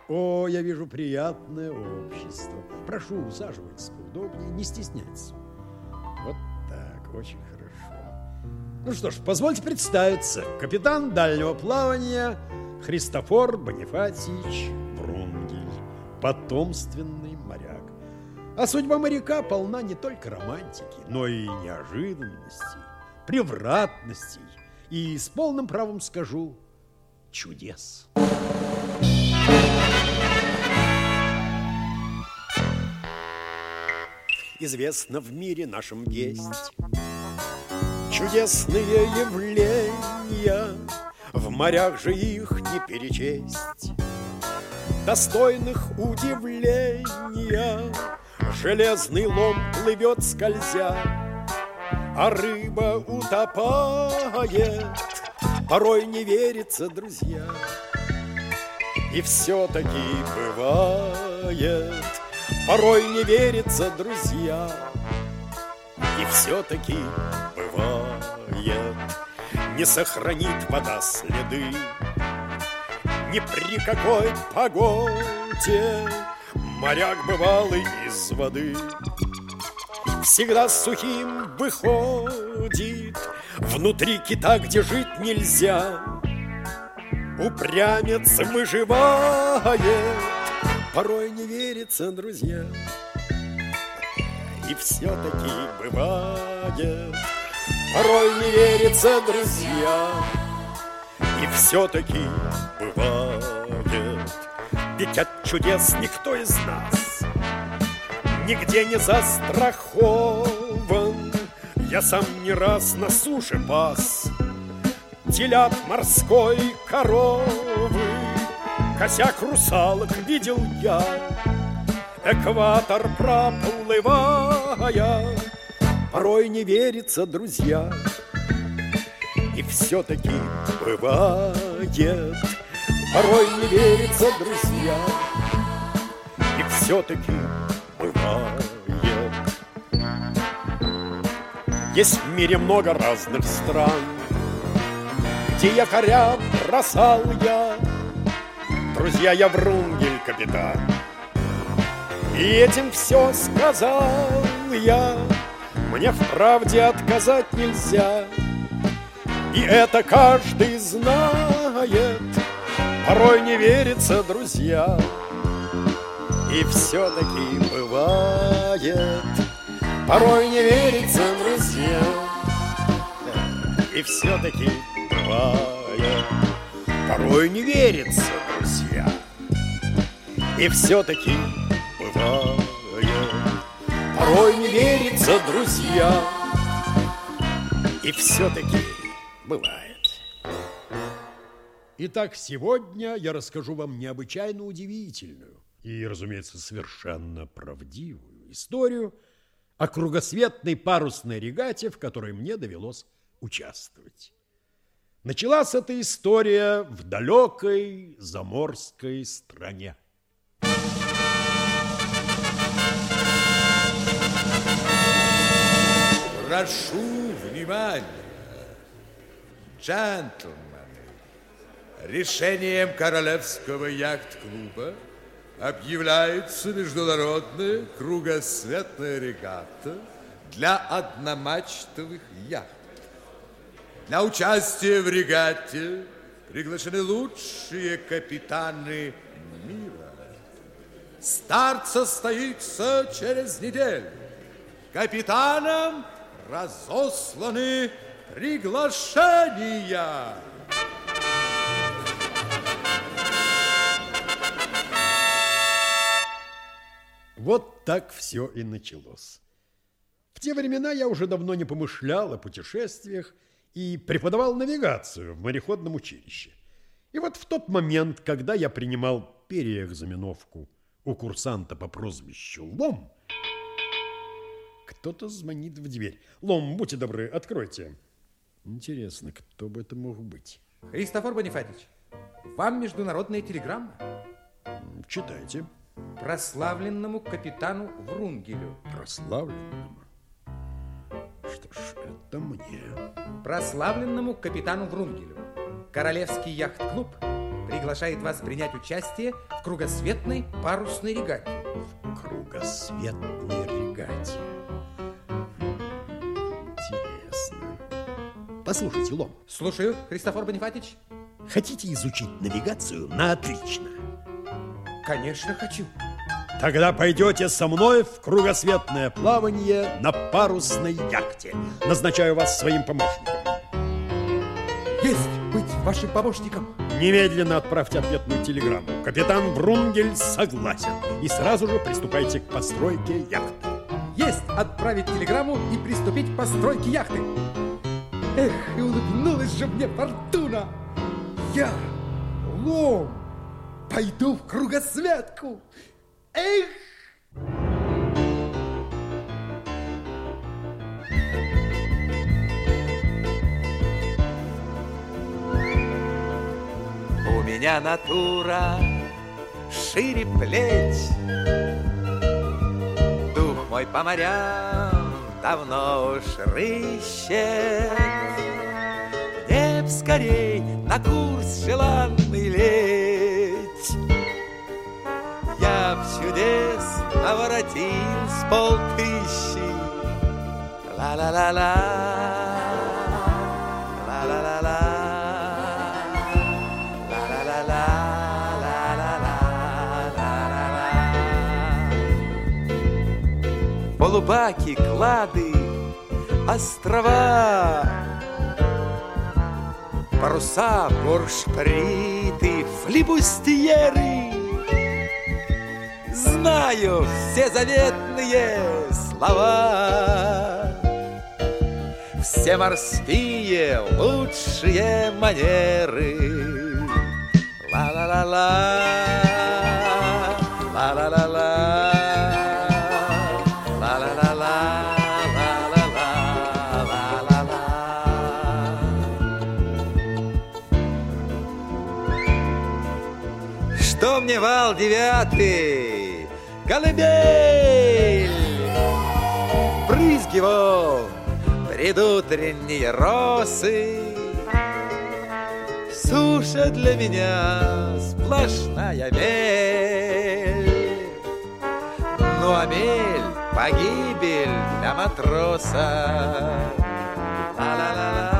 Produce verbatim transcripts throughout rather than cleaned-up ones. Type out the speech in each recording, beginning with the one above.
О, я вижу приятное общество. Прошу, усаживайтесь поудобнее, не стесняйтесь. Вот так, очень хорошо. Ну что ж, позвольте представиться. Капитан дальнего плавания Христофор Бонифатьевич Врунгель, потомственный моряк. А судьба моряка полна не только романтики, но и неожиданностей, превратностей и, с полным правом скажу, чудес. Известно в мире нашем есть чудесные явления, в морях же их не перечесть, достойных удивления. Железный лом плывет скользя, а рыба утопает. Порой не верится, друзья, и все-таки бывает. Порой не верится, друзья, и все-таки бывает. Не сохранит вода следы ни при какой погоде. Моряк бывалый из воды всегда сухим выходит. Внутри кита, где жить нельзя, упрямец выживает. Порой не верится, друзья, и все-таки бывает. Порой не верится, друзья, и все-таки бывает. Ведь от чудес никто из нас нигде не застрахован. Я сам не раз на суше пас телят морской коровы. Косяк русалок видел я, экватор проплывая. Порой не верится, друзья, и все-таки бывает. Порой не верится, друзья, и все-таки бывает. Есть в мире много разных стран, где якоря бросал я. Друзья, я Врунгель, капитан, и этим все сказал я. Мне в правде отказать нельзя, и это каждый знает. Порой не верится, друзья, и все-таки бывает. Порой не верится, друзья, и все-таки бывает. Порой не верится, друзья, и все-таки бывает. Порой не верится, друзья, и все-таки бывает. Итак, сегодня я расскажу вам необычайно удивительную и, разумеется, совершенно правдивую историю о кругосветной парусной регате, в которой мне довелось участвовать. Началась эта история в далекой заморской стране. Прошу внимания, джентльмены. Решением Королевского яхт-клуба объявляется международная кругосветная регата для одномачтовых яхт. Для участия в регате приглашены лучшие капитаны мира. Старт состоится через неделю. Капитанам разосланы приглашения. Вот так все и началось. В те времена я уже давно не помышлял о путешествиях и преподавал навигацию в мореходном училище. И вот в тот момент, когда я принимал переэкзаменовку у курсанта по прозвищу Лом, кто-то звонит в дверь. Лом, будьте добры, откройте. Интересно, кто бы это мог быть? Христофор Бонифатьевич, вам международная телеграмма. Читайте. Прославленному капитану Врунгелю. Прославленному? Что ж, это мне. Прославленному капитану Врунгелю. Королевский яхт-клуб приглашает вас принять участие в кругосветной парусной регате. В кругосветной регате. Интересно. Послушайте, Лом. Слушаю, Христофор Бонифатич. Хотите изучить навигацию на отлично? Конечно, хочу. Тогда пойдете со мной в кругосветное плавание на парусной яхте. Назначаю вас своим помощником. Есть быть вашим помощником. Немедленно отправьте ответную телеграмму. Капитан Врунгель согласен. И сразу же приступайте к постройке яхты. Есть отправить телеграмму и приступить к постройке яхты. Эх, и улыбнулась же мне фортуна. Я, Лом, пойду в кругосветку. Эх! У меня натура шире плеч, дух мой по морям давно уж рыщет. Мне б скорей на курс желанный лечь. Я б чудес наворотил с полтыщи. Ла-ла-ла-ла, ла-ла-ла-ла, ла-ла-ла-ла, ла-ла-ла-ла-ла-ла. Полубаки, клады, острова, паруса, буршприты, флибустьеры. Знаю все заветные слова, все морские лучшие манеры. Ла-ла-ла-ла, ла-ла-ла-ла, ла-ла-ла-ла, ла-ла-ла-ла-ла-ла. Что мне вал девятый, колыбель, брызги волн, предутренние росы. Суша для меня сплошная мель, ну а мель — погибель для матроса. Ла-ла-ла-ла.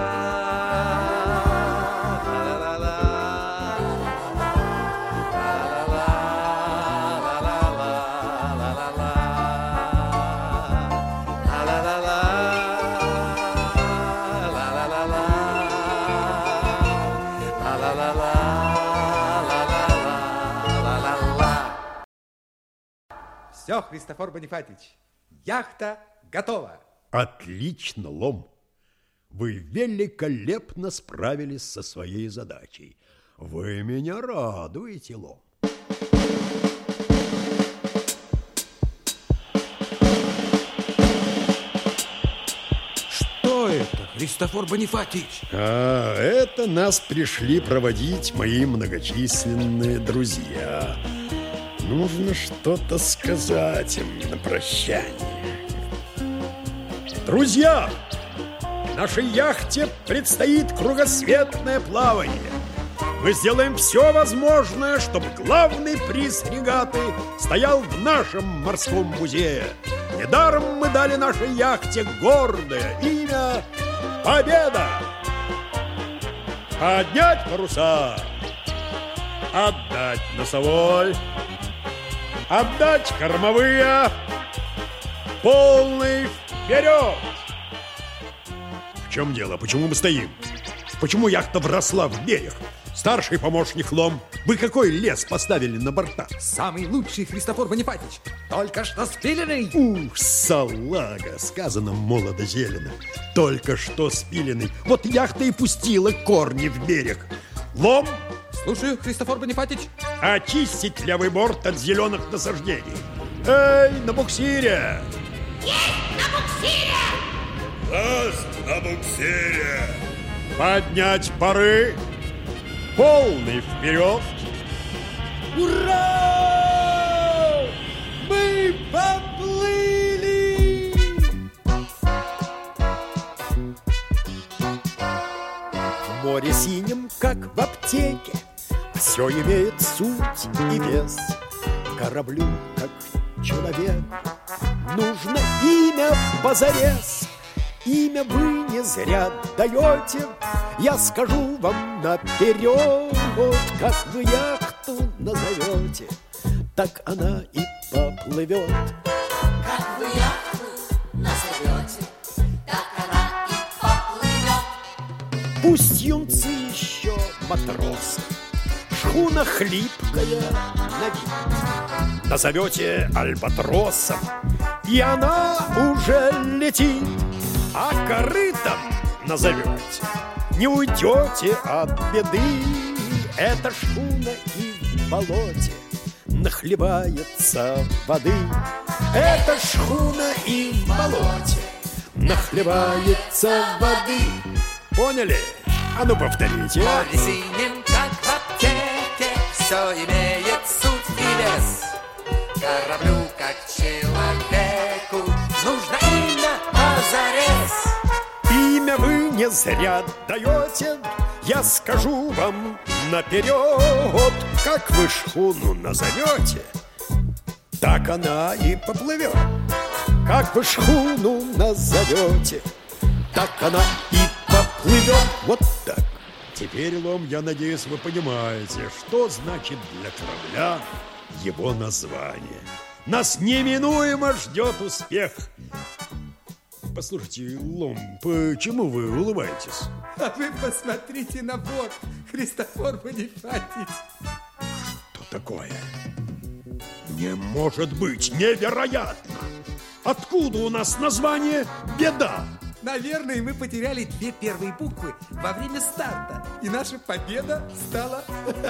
Все, Христофор Бонифатич, яхта готова. Отлично, Лом. Вы великолепно справились со своей задачей. Вы меня радуете, Лом. Что это, Христофор Бонифатич? А, это нас пришли проводить мои многочисленные друзья. Нужно что-то сказать им на прощание. Друзья, нашей яхте предстоит кругосветное плавание. Мы сделаем все возможное, чтобы главный приз регаты стоял в нашем морском музее. Недаром мы дали нашей яхте гордое имя «Победа». Поднять паруса, отдать носовой, отдать кормовые, полный вперед! В чем дело? Почему мы стоим? Почему яхта вросла в берег? Старший помощник Лом, вы какой лес поставили на борта? Самый лучший, Христофор Бонифатич, только что спиленный. Ух, салага, сказано молодо-зелено. Только что спиленный. Вот яхта и пустила корни в берег. Лом, Слушаю, Христофор Бонифатич. очистить левый борт от зеленых насаждений. Эй, на буксире! Есть на буксире! Ласт на буксире! Поднять пары, полный вперед. Ура! Мы поплыли! В море синем, как в аптеке, все имеет суть и вес. Кораблю, как человек, нужно имя позарез. Имя вы не зря даете, я скажу вам наперед. Как вы яхту назовете, так она и поплывет. Как вы яхту назовете, так она и поплывет. Пусть юнцы еще матросы, шхуна хлипкая на вид. Назовете альбатросом, и она уже летит. А корытом назовете, не уйдете от беды. Эта шхуна и в болоте нахлебается воды. Эта шхуна и в болоте нахлебается воды. Поняли? А ну повторите. Море синим, как в аптеке, все имеет суть и вес. Кораблю, как человеку, нужно имя позарез. Имя вы не зря даете, я скажу вам наперед. Как вы шхуну назовете, так она и поплывет. Как вы шхуну назовете, так она и поплывет. Вот так. Теперь, Лом, я надеюсь, вы понимаете, что значит для корабля его название. Нас неминуемо ждет успех. Послушайте, Лом, почему вы улыбаетесь? А вы посмотрите на борт, Христофор Бонифатич. Что такое? Не может быть, невероятно! Откуда у нас название «Беда»? Наверное, мы потеряли две первые буквы во время старта, и наша победа стала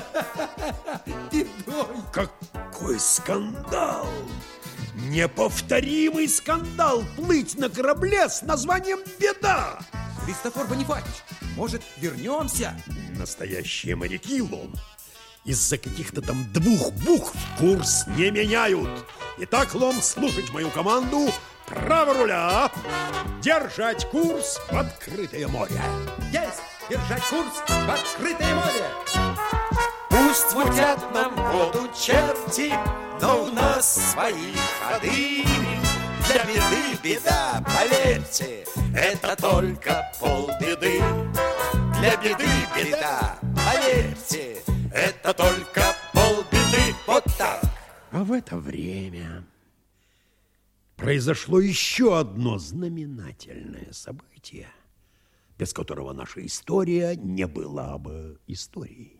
бедой. Какой скандал! Неповторимый скандал плыть на корабле с названием «Беда». Христофор Бонифатич, может, вернемся? Настоящие моряки, Лом, из-за каких-то там двух букв курс не меняют. Итак, Лом, слушать мою команду. Право руля, держать курс в открытое море. Есть! Держать курс в открытое море! Пусть мутят нам воду черти, но у нас свои ходы. Для беды беда, поверьте, это только полбеды. Для беды беда, поверьте, это только полбеды. Вот так. А в это время произошло еще одно знаменательное событие, без которого наша история не была бы историей.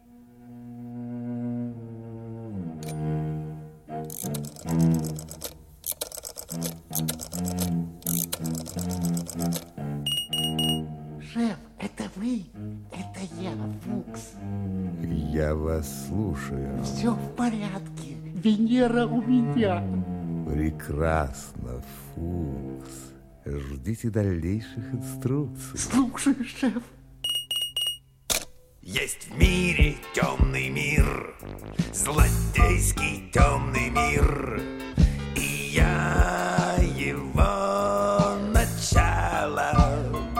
Шеф, это вы? Это я, Фукс. Я вас слушаю. Все в порядке. Венера у меня. Прекрасно, Фукс. Ждите дальнейших инструкций. Слушаю, шеф. Есть в мире темный мир, злодейский темный мир, и я его начало.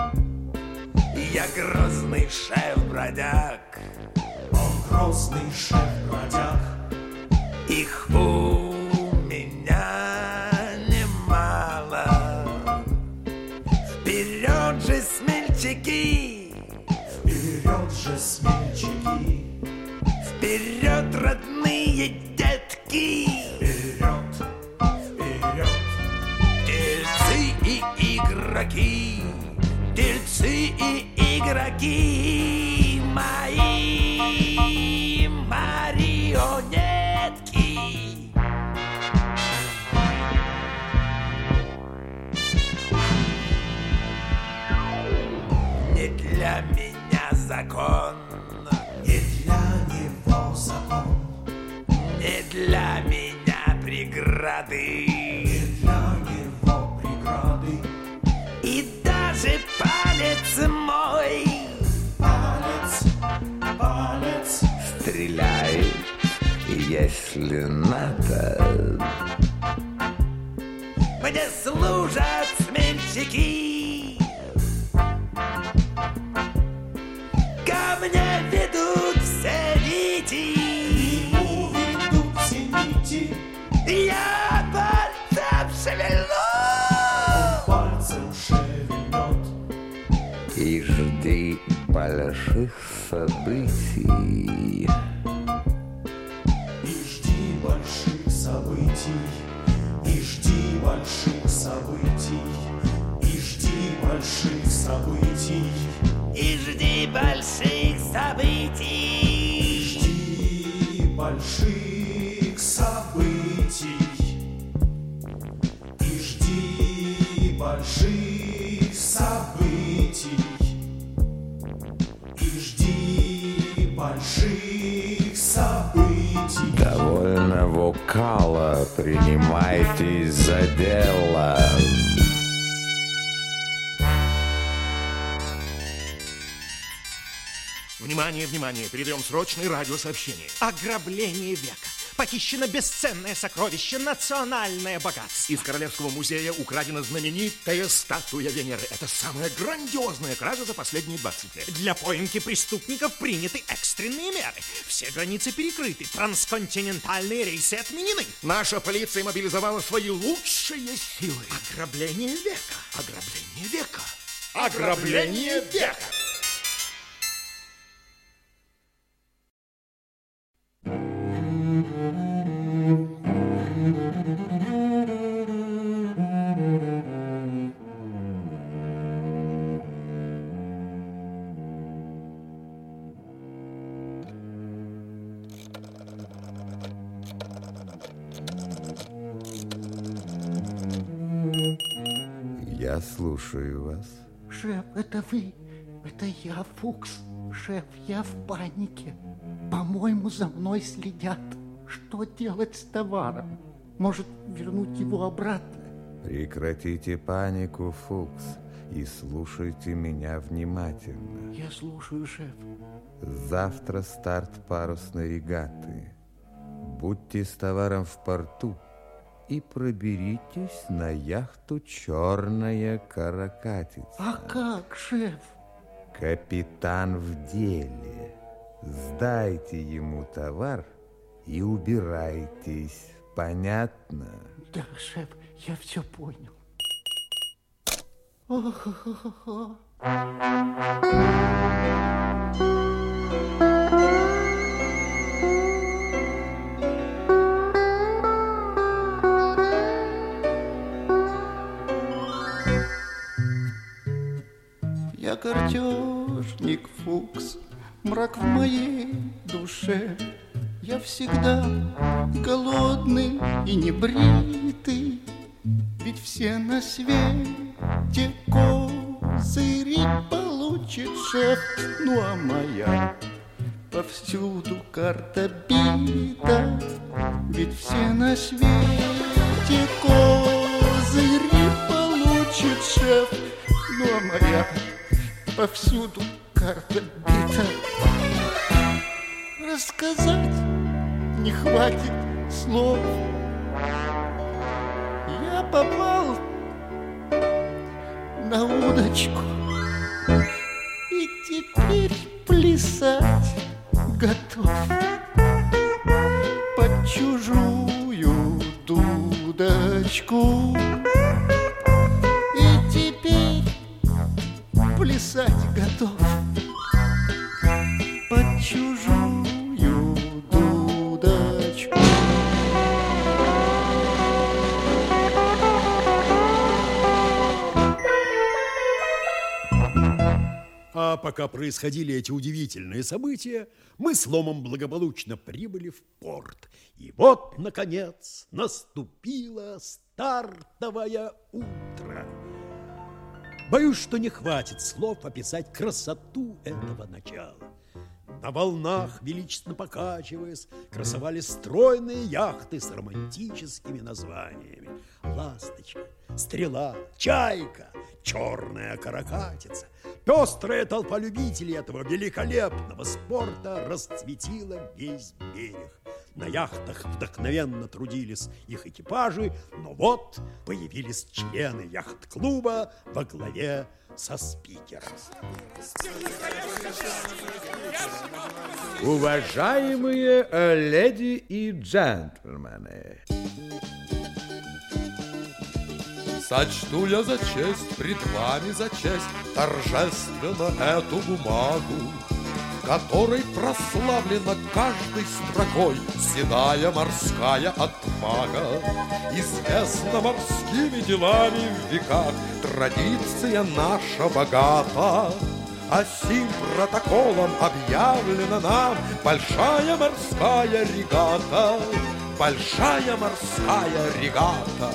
Я грозный шеф-бродяг. Он грозный шеф-бродяг. Их у меня немало. Вперед же, смельчаки! Вперед же, смельчаки! Вперед, родные детки! Вперед, вперед! Дельцы и игроки! Дельцы и игроки! Мои марионетки! Не для меня закон, не для него закон, не для меня преграды, не для него преграды. И даже палец мой, палец, палец стреляет, если надо. Мне служат смельчаки, ко мне ведут все нити. событий. Я пальцем шевельну. Пальцем шевельнет. И жди больших событий. И жди больших событий. И жди больших событий. И жди больших событий. И жди больших событий. Жди больших событий. И жди больших событий. И жди больших событий. Довольно вокала, принимайтесь за дело. Внимание, внимание, передаем срочное радиосообщение. Ограбление века. Похищено бесценное сокровище, национальное богатство. Из Королевского музея украдена знаменитая статуя Венеры. Это самая грандиозная кража за последние двадцать лет. Для поимки преступников приняты экстренные меры. Все границы перекрыты, трансконтинентальные рейсы отменены. Наша полиция мобилизовала свои лучшие силы. Ограбление века. Ограбление века. Ограбление века. Я слушаю вас. Шеф, это вы? Это я, Фукс. Шеф, я в панике. По-моему, за мной следят. Что делать с товаром? Может, вернуть его обратно? Прекратите панику, Фукс, и слушайте меня внимательно. Я слушаю, шеф. Завтра старт парусной регаты. Будьте с товаром в порту и проберитесь на яхту «Черная каракатица». А как, шеф? Капитан в деле. Сдайте ему товар и убирайтесь. Понятно? Да, шеф, я все понял. О-хо-хо-хо. Я картежник, Фукс, мрак в моей душе. Я всегда голодный и небритый, ведь все на свете козыри получит шеф. Ну а моя повсюду карта бита, ведь все на свете козыри получит шеф. Ну а моя повсюду карта бита. Рассказать не хватит слов. Я попал на удочку и теперь плясать готов под чужую дудочку. И теперь плясать готов под чужую дудочку. А пока происходили эти удивительные события, мы с Ломом благополучно прибыли в порт. И вот, наконец, наступило стартовое утро. Боюсь, что не хватит слов описать красоту этого начала. На волнах, величественно покачиваясь, красовались стройные яхты с романтическими названиями. «Ласточка», «Стрела», «Чайка», «Черная каракатица». Пестрая толпа любителей этого великолепного спорта расцветила весь берег. На яхтах вдохновенно трудились их экипажи, но вот появились члены яхт-клуба во главе со спикером. Уважаемые э, леди и джентльмены, сочту я за честь, пред вами за честь, торжественно эту бумагу, которой прославлена каждой строкой седая морская отвага. Известна морскими делами в веках традиция наша богата, а сим протоколом объявлена нам большая морская регата, большая морская регата.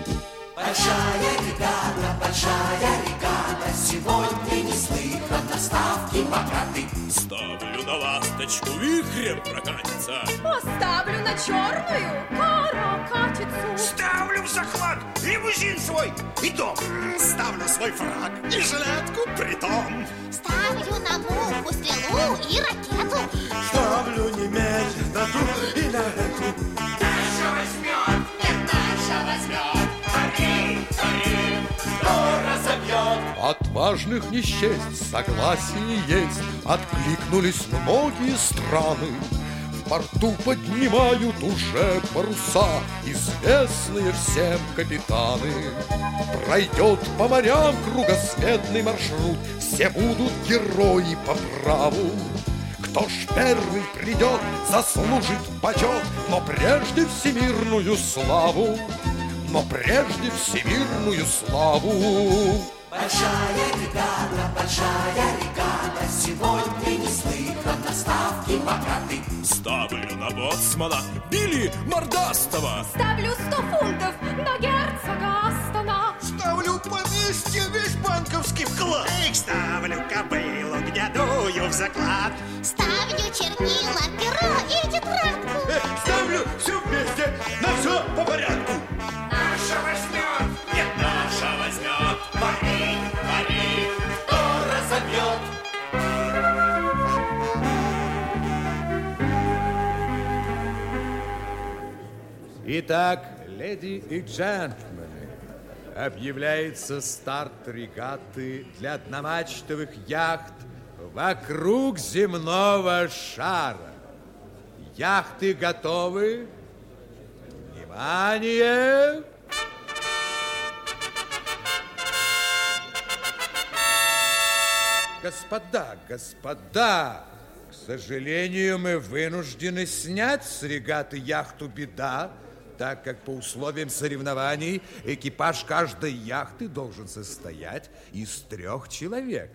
Большая регата, большая регата, сегодня неслыханно ставки богаты. Ставлю на ласточку, вихрем прокатится. Поставлю на черную каракатицу. Ставлю в захват лимузин свой и дом. Ставлю свой фраг и жилетку притом. Ставлю на муху, стрелу и ракету. Ставлю немедленно ту и на эту. Наша возьмет, нет, наша возьмет. Пари, пари, кто разобьет. Отважных не счесть, согласие есть, откликнулись многие страны. В порту поднимают уже паруса известные всем капитаны. Пройдет по морям кругосветный маршрут, все будут герои по праву. Кто ж первый придет, заслужит почет, но прежде всемирную славу, но прежде всемирную славу. Большая регата, большая регата, сегодня неслыханно ставки богаты. Ставлю на боцмана Билли Мордастова. Ставлю сто фунтов на герцога Астона. Ставлю поместье весь банковский вклад. Эх, ставлю кобылу к дядую в заклад. Ставлю чернила, перо и тетрадку. Э, ставлю все вместе, на все по порядку. Наша возьмет, нет, наша возьмет. Пари, пари, кто разобьет. Итак, леди и джентльмены, объявляется старт регаты для одномачтовых яхт вокруг земного шара. Яхты готовы? Внимание! Господа, господа, к сожалению, мы вынуждены снять с регаты яхту «Беда», так как по условиям соревнований экипаж каждой яхты должен состоять из трех человек.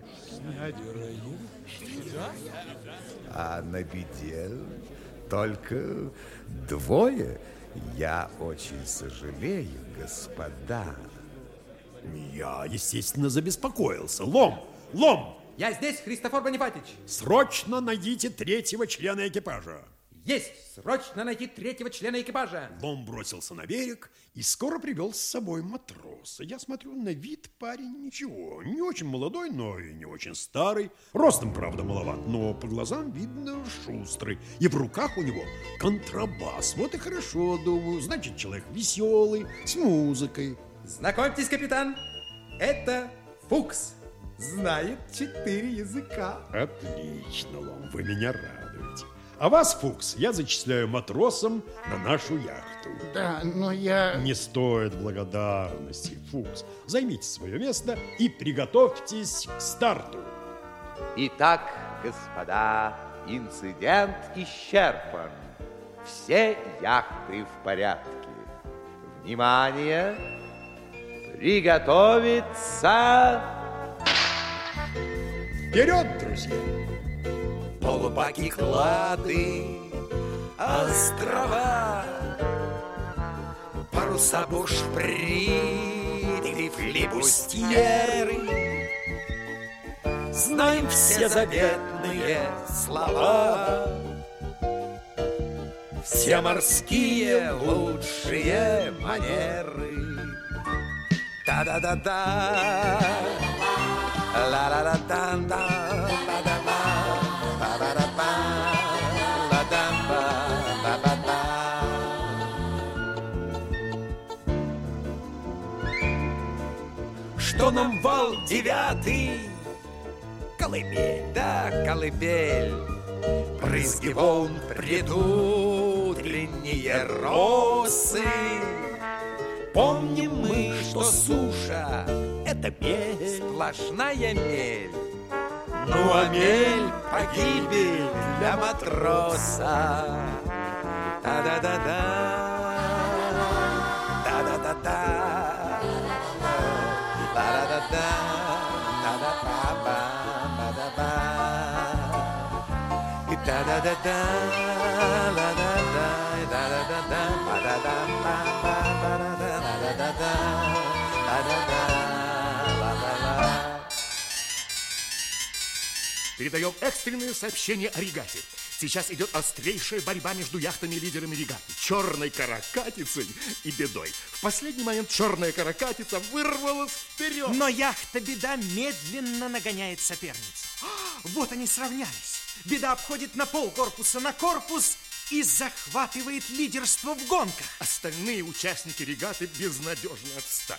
А на «Беде» только двое. Я очень сожалею, господа. Я, естественно, забеспокоился. Лом! Лом! Я здесь, Христофор Бонифатич. Срочно найдите третьего члена экипажа. Есть! Срочно найти третьего члена экипажа. Лом бросился на берег и скоро привел с собой матроса. Я смотрю, на вид парень ничего. Не очень молодой, но и не очень старый. Ростом, правда, маловат, но по глазам видно шустрый. И в руках у него контрабас. Вот и хорошо, думаю. Значит, человек веселый, с музыкой. Знакомьтесь, капитан, это Фукс. Знает четыре языка. Отлично, Лом, вы меня радуете. А вас, Фукс, я зачисляю матросом на нашу яхту. Да, но я... Не стоит благодарности, Фукс. Займите свое место и приготовьтесь к старту. Итак, господа, инцидент исчерпан. Все яхты в порядке. Внимание! Приготовиться! Вперед, друзья! Полубаки, клады, острова, паруса, бушприты, флибустьеры. Знаем все заветные слова, все морские лучшие манеры. Та-да-да-да, ла-ла-ла-да-да, ба-да-ба, ба-ба-да-ба, ла-да-ба, ба-ба-да. что нам вал девятый. Колыбель, да, колыбель. Брызги волн, предутренние росы. Помним мы, что суша — это мель, сплошная мель. Ну а мель — погибель для матроса. Та-да-да-да, та-да-да-да, та-да-да-да, та-да-ба-ба-ба-да-ба. И та-да-да-да, ла-да-да, и та-да-да-да, ба-да-да-ба-ба-ба-да-да, да-да-да, да-да-да, ла-ла-ла. Передаем экстренное сообщение о регате. Сейчас идет острейшая борьба между яхтами-лидерами регаты, черной каракатицей и бедой. В последний момент черная каракатица вырвалась вперед. Но яхта-беда медленно нагоняет соперницу. Вот они сравнялись. Беда обходит на пол корпуса на корпус и захватывает лидерство в гонках. Остальные участники регаты безнадежно отстали.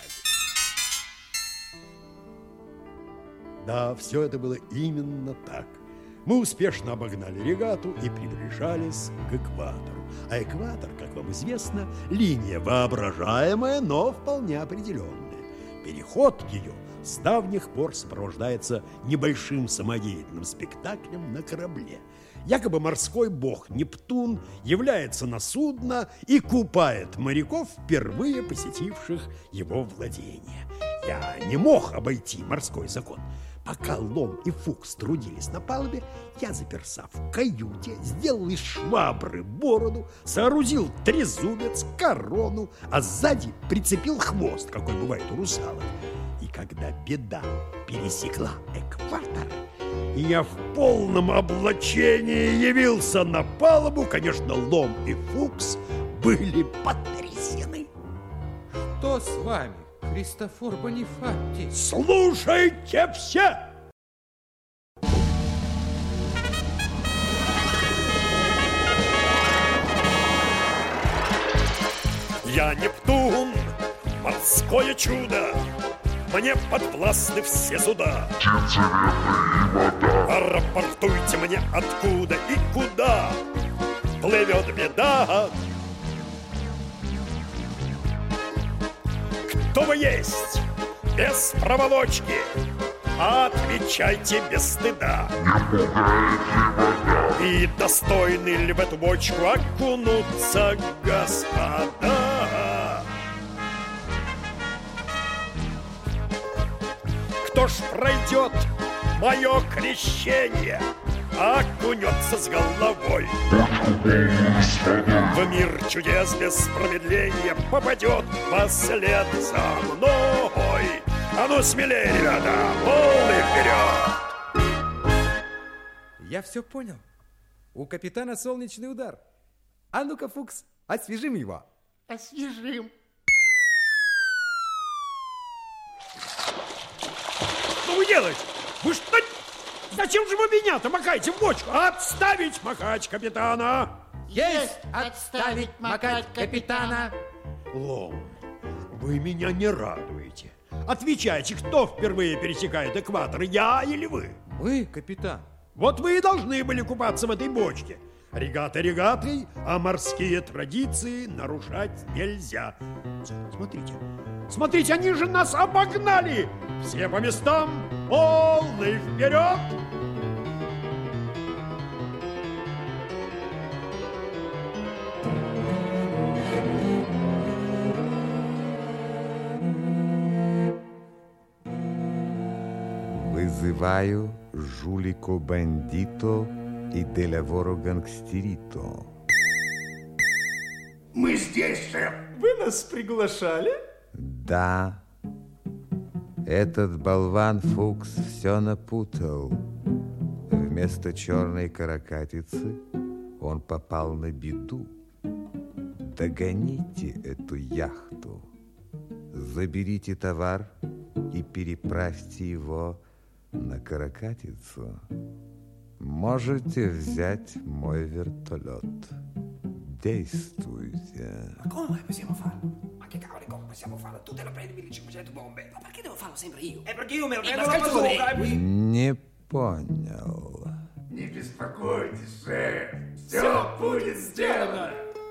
Да, все это было именно так. Мы успешно обогнали регату и приближались к экватору. А экватор, как вам известно, линия воображаемая, но вполне определенная. Переход ее с давних пор сопровождается небольшим самодеятельным спектаклем на корабле. Якобы морской бог Нептун является на судно и купает моряков, впервые посетивших его владения. Я не мог обойти морской закон. Пока Лом и Фукс трудились на палубе, я заперся в каюте, сделал из швабры бороду, соорудил трезубец, корону, а сзади прицепил хвост, какой бывает у русалок. И когда беда пересекла экватор, и я в полном облачении явился на палубу, конечно, Лом и Фукс были потрясены. Что с вами, Христофор Бонифатий? Слушайте все! Я Нептун, морское чудо, мне подвластны все суда. Рапортуйте мне, откуда и куда плывет беда. Кто вы есть, без проволочки, отвечайте без стыда. И достойны ли в эту бочку окунуться, господа? Кто ж пройдет мое крещение, окунется с головой в мир чудес без промедления, попадет послед за мной. А ну смелее, ребята, полный вперед! Я все понял. У капитана солнечный удар. А ну-ка, Фукс, освежим его. Освежим. Что вы делаете? Вы что? Зачем же вы меня-то макаете в бочку? Отставить макать капитана! Есть отставить макать капитана! Лом, вы меня не радуете. Отвечайте, кто впервые пересекает экватор, я или вы? Мы, капитан. Вот вы и должны были купаться в этой бочке. Регата регатой, а морские традиции нарушать нельзя. Смотрите, смотрите, они же нас обогнали! Все по местам, полный вперед! Вызываю жулико-бандито и делаворо-гангстерито. Мы здесь, шеф. Вы нас приглашали? Да. Этот болван Фукс все напутал. Вместо черной каракатицы он попал на беду. Догоните эту яхту, заберите товар и переправьте его на каракатицу. Можете взять мой вертолет. Действуйте. Ma come possiamo farlo? Ma che cavolo, come possiamo farlo? Tu te lo prendi mille e cinquecento bombe. Ma perché devo farlo sempre io? È perché io me lo Eh, prendo ma la scalzone! bazooka. Не понял. Не беспокойтесь, шеф. Все будет сделано.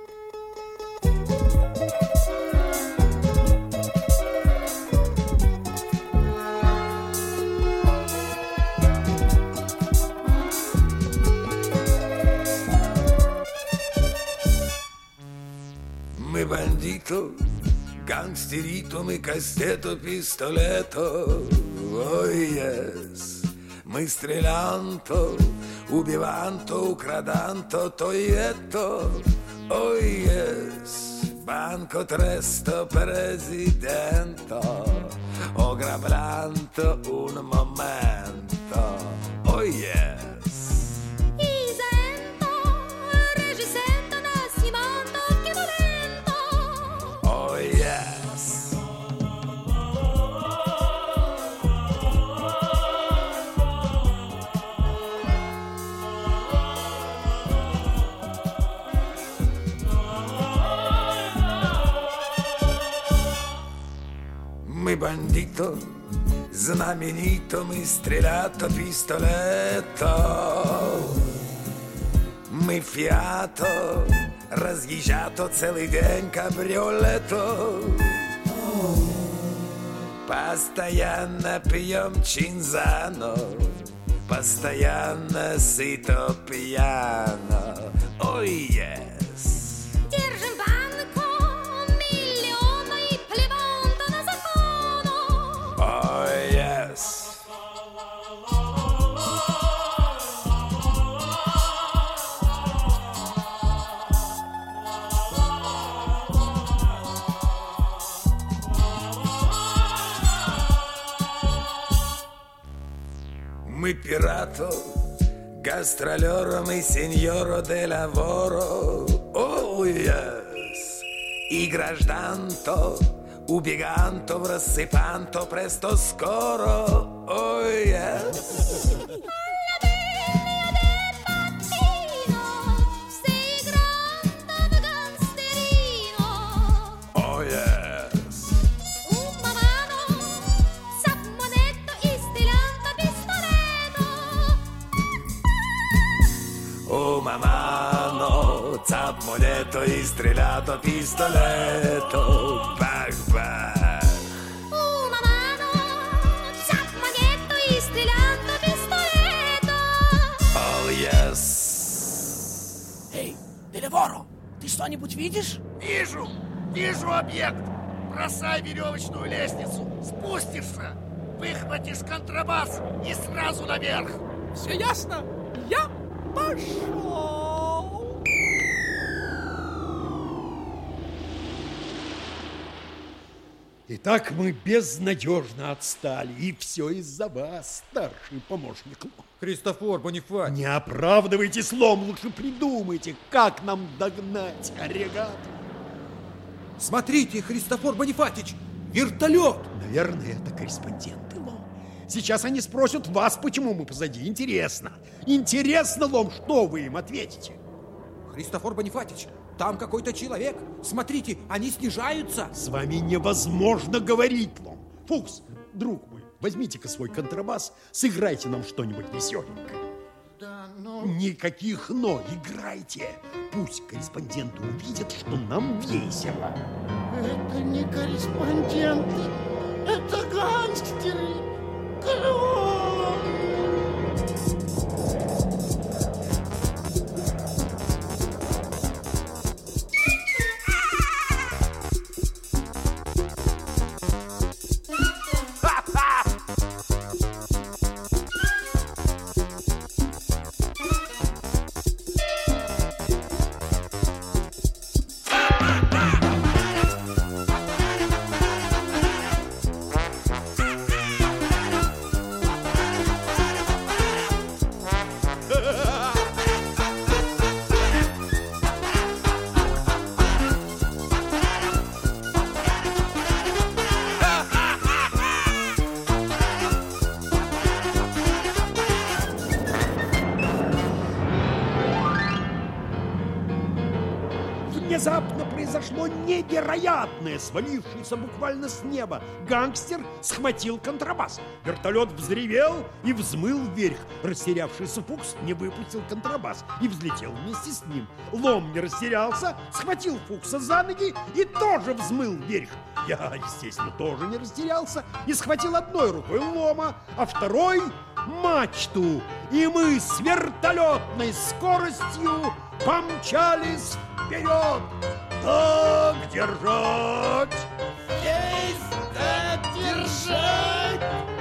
Мы бандито, гангстерито, мы кастето, пистолето. Ой, yes. Мы стрелянто, убиванто, украданто, тоиетто. Ой, yes. Banco tresto presidento, ogravlanto un momento. Oh yes. Isento, regisento, nascimento, che volento. Oh yes. Мы бандито, знаменито, мы стрелято, пистолето. Мы фиато, разъезжато целый день кабриолето. Постоянно пьем чинзано, постоянно сыто пьяно. Ой, yes. Держим банку, миллиона и плеванта на закону. Ой, yes. Мы пирато, гастролеро, мы сеньоро де лаворо. О, yes. И гражданто, убеганто, рассыпанто, престо скоро. О, yes. Oh, yes. Una mano, saponetto, istilanto, pistoletto. Oh, mamano, zappoletto, istrellato, pistoletto. Bang, bang. Una mano, saponetto, istilanto, pistoletto. Oh, yes. Эй, Делеворо, ты что-нибудь видишь? Вижу, вижу объект. Бросай веревочную лестницу, спустишься, выхватишь контрабас и сразу наверх. Все ясно? Я пошел. Итак, мы безнадежно отстали, и все из-за вас, старший помощник Лом. Христофор Бонифатич. Не оправдывайтесь, Лом, лучше придумайте, как нам догнать регату. Смотрите, Христофор Бонифатич, вертолет. Наверное, это корреспонденты, Лом. Сейчас они спросят вас, почему мы позади. Интересно. Интересно, Лом, что вы им ответите? Христофор Бонифатич, там какой-то человек. Смотрите, они снижаются. С вами невозможно говорить, Лом. Фукс, друг мой, возьмите-ка свой контрабас, сыграйте нам что-нибудь веселенькое. Да, но... Никаких «но», играйте. Пусть корреспонденты увидят, что нам весело. Это не корреспонденты, это гангстеры. Клоун! внезапно произошло невероятное, свалившееся буквально с неба. Гангстер схватил контрабас. Вертолет взревел и взмыл вверх. Растерявшийся Фукс не выпустил контрабас и взлетел вместе с ним. Лом не растерялся, схватил Фукса за ноги и тоже взмыл вверх. Я, естественно, тоже не растерялся и схватил одной рукой Лома, а второй мачту. И мы с вертолетной скоростью помчались вперед. Так держать! Есть так держать!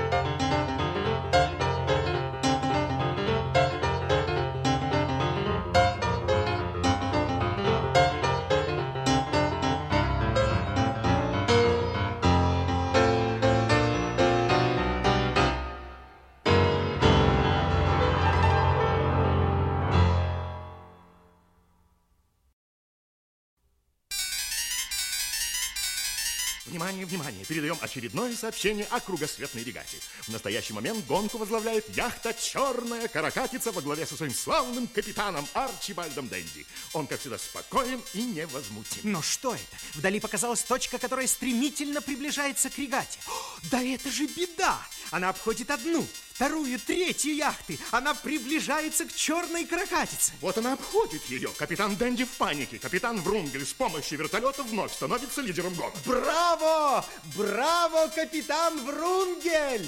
Внимание, внимание! Передаем очередное сообщение о кругосветной регате. В настоящий момент гонку возглавляет яхта «Черная каракатица» во главе со своим славным капитаном Арчибальдом Денди. Он, как всегда, спокоен и невозмутим. Но что это? Вдали показалась точка, которая стремительно приближается к регате. О, да это же беда! Она обходит одну, вторую, третью яхты. Она приближается к «Черной каракатице». Вот она обходит ее. Капитан Денди в панике. Капитан Врунгель с помощью вертолета вновь становится лидером гонки. Браво! Браво, капитан Врунгель!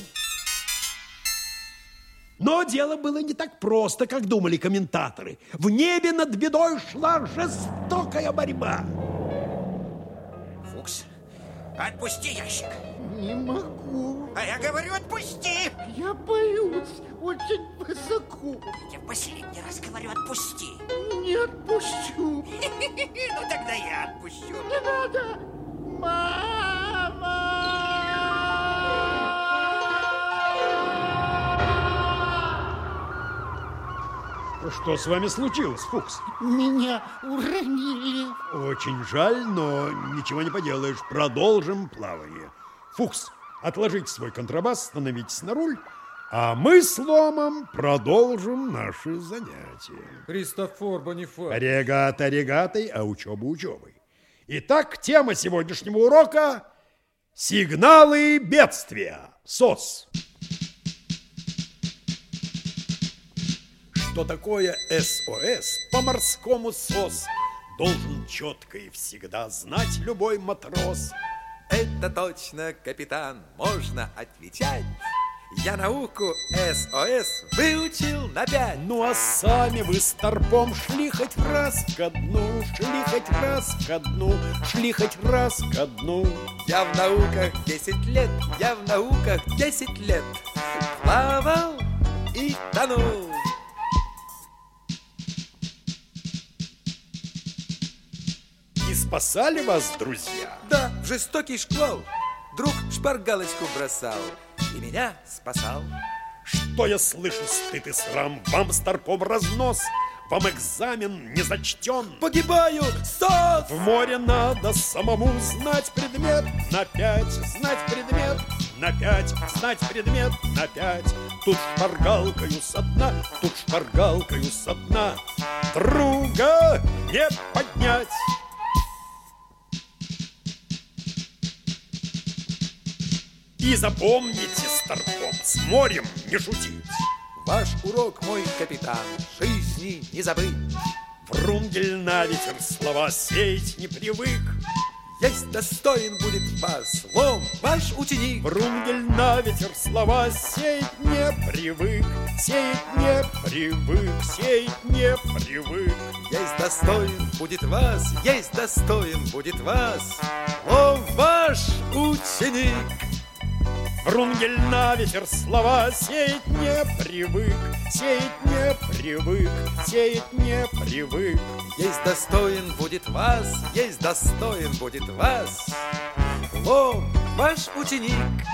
Но дело было не так просто, как думали комментаторы. В небе над бедой шла жестокая борьба. Фукс, отпусти ящик. Не могу. А я говорю, отпусти. Я боюсь, очень высоко. Я в последний раз говорю, отпусти. Не отпущу. Ну тогда я отпущу. Не надо. Мама! Что с вами случилось, Фукс? Меня уронили. Очень жаль, но ничего не поделаешь. Продолжим плавание. Фукс, отложите свой контрабас, становитесь на руль, а мы с Ломом продолжим наши занятия. Христофор Бонифат. Регата регатой, а учеба учебой. Итак, тема сегодняшнего урока – сигналы бедствия. СОС. Что такое СОС? По-морскому СОС должен четко и всегда знать любой матрос. Это точно, капитан, можно отвечать. Я науку СОС выучил на пять. Ну а сами вы с торпом шли хоть раз ко дну, шли хоть раз ко дну, шли хоть раз ко дну. Я в науках десять лет, я в науках десять лет плавал и тонул. И спасали вас, друзья? Да, в жестокий шквал друг шпаргалочку бросал и меня спасал. Что я слышу, стыд и срам, вам с торпом разнос, вам экзамен не зачтен. Погибаю, СОС! В море надо самому знать предмет на пять, знать предмет на пять, знать предмет на пять. Тут шпаргалкою со дна, тут шпаргалкою со дна друга не поднять. И запомните с торпом, с морем не шутить. Ваш урок, мой капитан, жизни не забыть. Врунгель на ветер слова сеять не привык. Есть достоин будет вас, Лом, ваш ученик. Врунгель на ветер слова сеять не привык, сеять не привык, сеять не привык. Есть достоин будет вас, есть достоин будет вас, Лом, ваш ученик. Врунгель на ветер слова сеять не привык, сеять не привык, сеять не привык. Есть достоин будет вас, есть достоин будет вас, Лом, ваш ученик.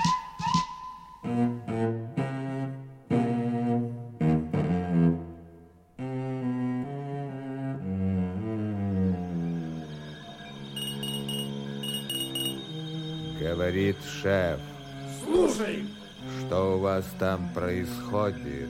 Говорит шеф. Слушай! Что у вас там происходит?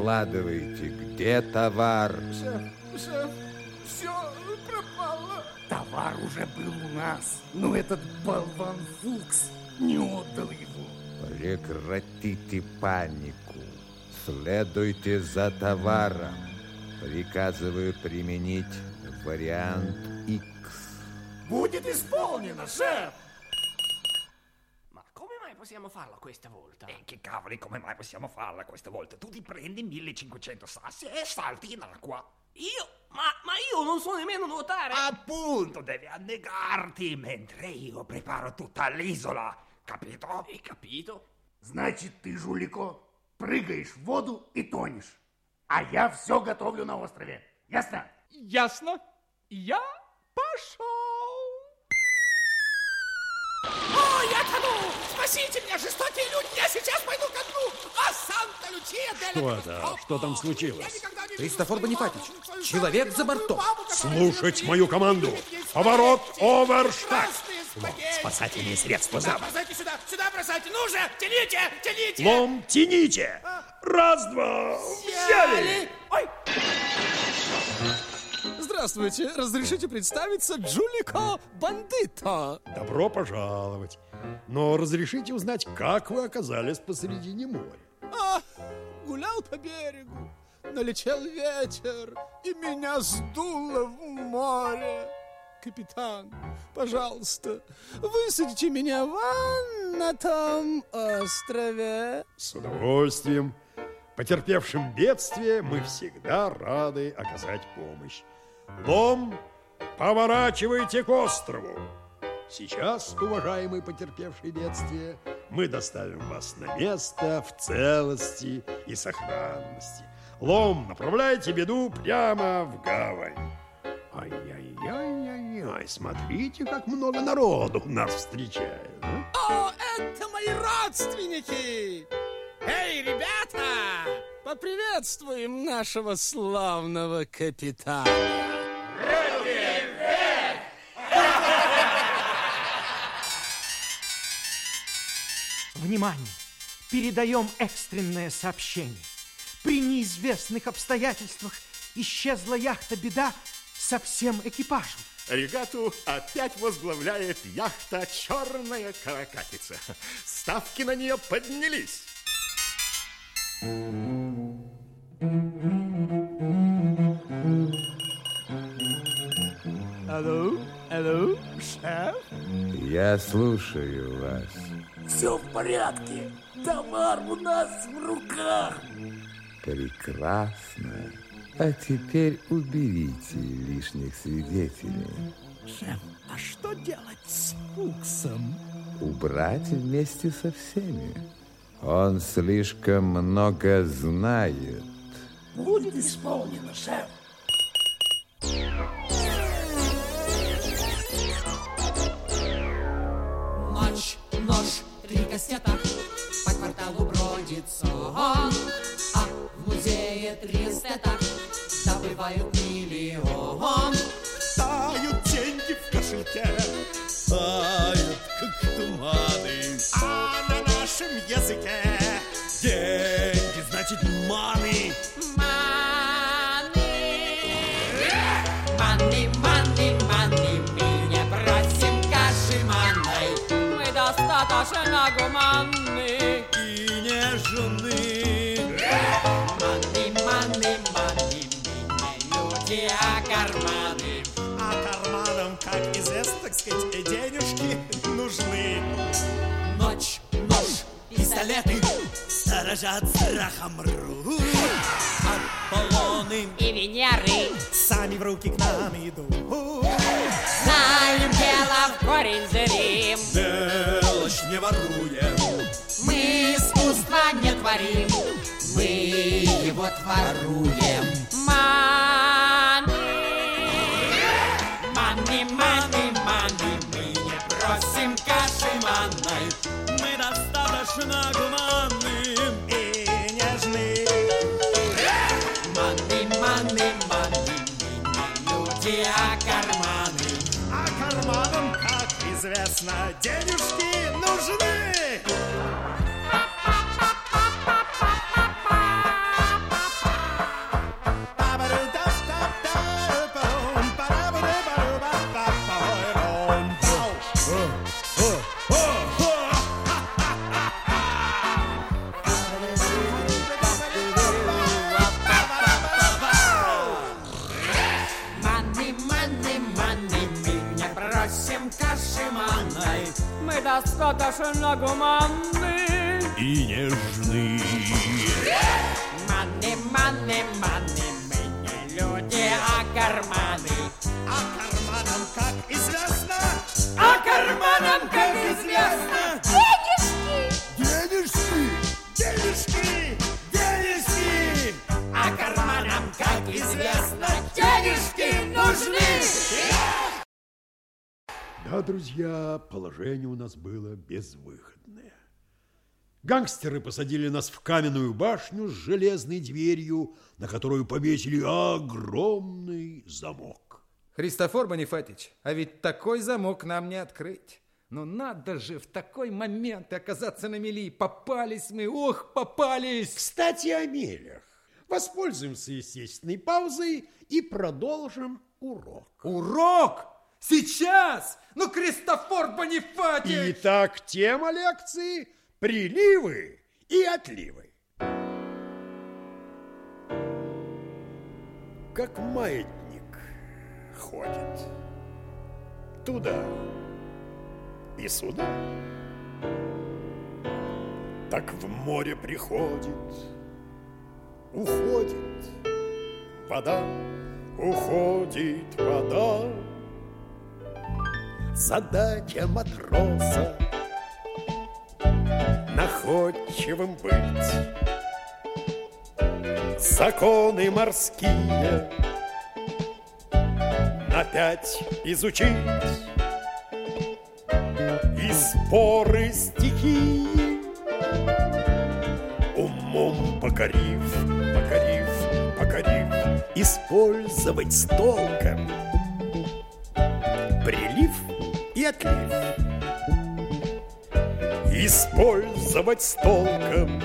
Докладывайте, где товар? Шеф, шеф, все пропало. товар уже был у нас, но этот болван Фукс не отдал его. Прекратите панику. Следуйте за товаром. Приказываю применить вариант X. Будет исполнено, шеф! Ma come mai possiamo farlo questa volta? E che cavoli, come mai possiamo farla questa volta? Tu ti prendi millecinquecento sassi e salti in acqua. Io? Ma, ma io non so nemmeno nuotare! Appunto, devi annegarti mentre io preparo tutta l'isola. Capito? Hai capito? Значит, ты, Жулико, прыгаешь в воду и тонешь. А я все готовлю на острове. Ясно? Ясно. Я пошел. О, я тону! Спасите меня, жестокие люди! Я сейчас пойду ко дну! А Санта-Лючия де ла Что это? Что там случилось? Христофор Бонифатич, человек за бортом. Слушать мою команду. Поворот, оверштаг. Спасательные средства за... Бросайте сюда, сюда бросайте! Ну же, тяните, тяните! Лом, тяните! Раз-два, взяли! Ой! Здравствуйте, разрешите представиться, Джулико Бандито. Добро пожаловать. Но разрешите узнать, как вы оказались посредине моря? А, гулял по берегу, налетел ветер, и меня сдуло в море. Капитан, пожалуйста, высадите меня вон на том острове. С удовольствием. Потерпевшим бедствие мы всегда рады оказать помощь. Лом, поворачивайте к острову. Сейчас, уважаемый потерпевший бедствие, мы доставим вас на место в целости и сохранности. Лом, направляйте беду прямо в гавань. Ай-яй-яй-яй-яй, смотрите, как много народу нас встречает. А? О, это мои родственники! Эй, ребята, поприветствуем нашего славного капитана. Внимание! Передаем экстренное сообщение. При неизвестных обстоятельствах исчезла яхта «Беда» со всем экипажем. Регату опять возглавляет яхта «Черная каракатица». Ставки на нее поднялись. Алло, алло, шеф? Я слушаю вас. Все в порядке. Товар у нас в руках. Прекрасно. А теперь уберите лишних свидетелей. Шеф, а что делать с Фуксом? Убрать вместе со всеми. Он слишком много знает. Будет исполнено, шеф. Ночь, нож, три кассета, по кварталу бродит сон, а в музее три эстета добывают миллион. Тают деньги в кошельке, тают, как туманы. А на нашем языке деньги значит money. Мани, мани, мани, мы не просим каши манной. Мы достаточно гуманны и нежны. Мани, мани, мани, мы не люди, а карманы. А карманам, как известно, так сказать, денежки нужны. Ночь, нож, пистолеты сторожат страхом рук. Аполлоны и Венеры сами в руки к нам идут. Знаем дело в корень зрим. Мелочь не воруем. Мы искусства не творим. Мы его творуем. Мани, мани, мани, мани, мы не просим каши манной. Мы достаточно гуманны и нежны. Мани, мани, мани, мы не люди, а карманы. А карманам, как известно, денежки нужны. просим каши манной. Мы достаточно гуманны и нежны. Маны, маны, маны, мы не люди, а карманы. А карманам, как известно, А карманам, как известно, денежки, денежки, денежки. А карманам, как известно, денежки нужны. Да, друзья, положение у нас было безвыходное. Гангстеры посадили нас в каменную башню с железной дверью, на которую повесили огромный замок. Христофор Бонифатич, а ведь такой замок нам не открыть. Ну надо же в такой момент оказаться на мели. Попались мы, ох, попались! Кстати, о мелях. Воспользуемся естественной паузой и продолжим урок. Урок? Сейчас? Ну, Христофор Бонифатич! Итак, тема лекции – приливы и отливы. Как маятник ходит туда и сюда, так в море приходит, уходит вода, уходит вода. Задача матроса находчивым быть, законы морские опять изучить и споры стихии, умом покорив, покорив, покорив, использовать с толком прилив и отлив, использовать с толком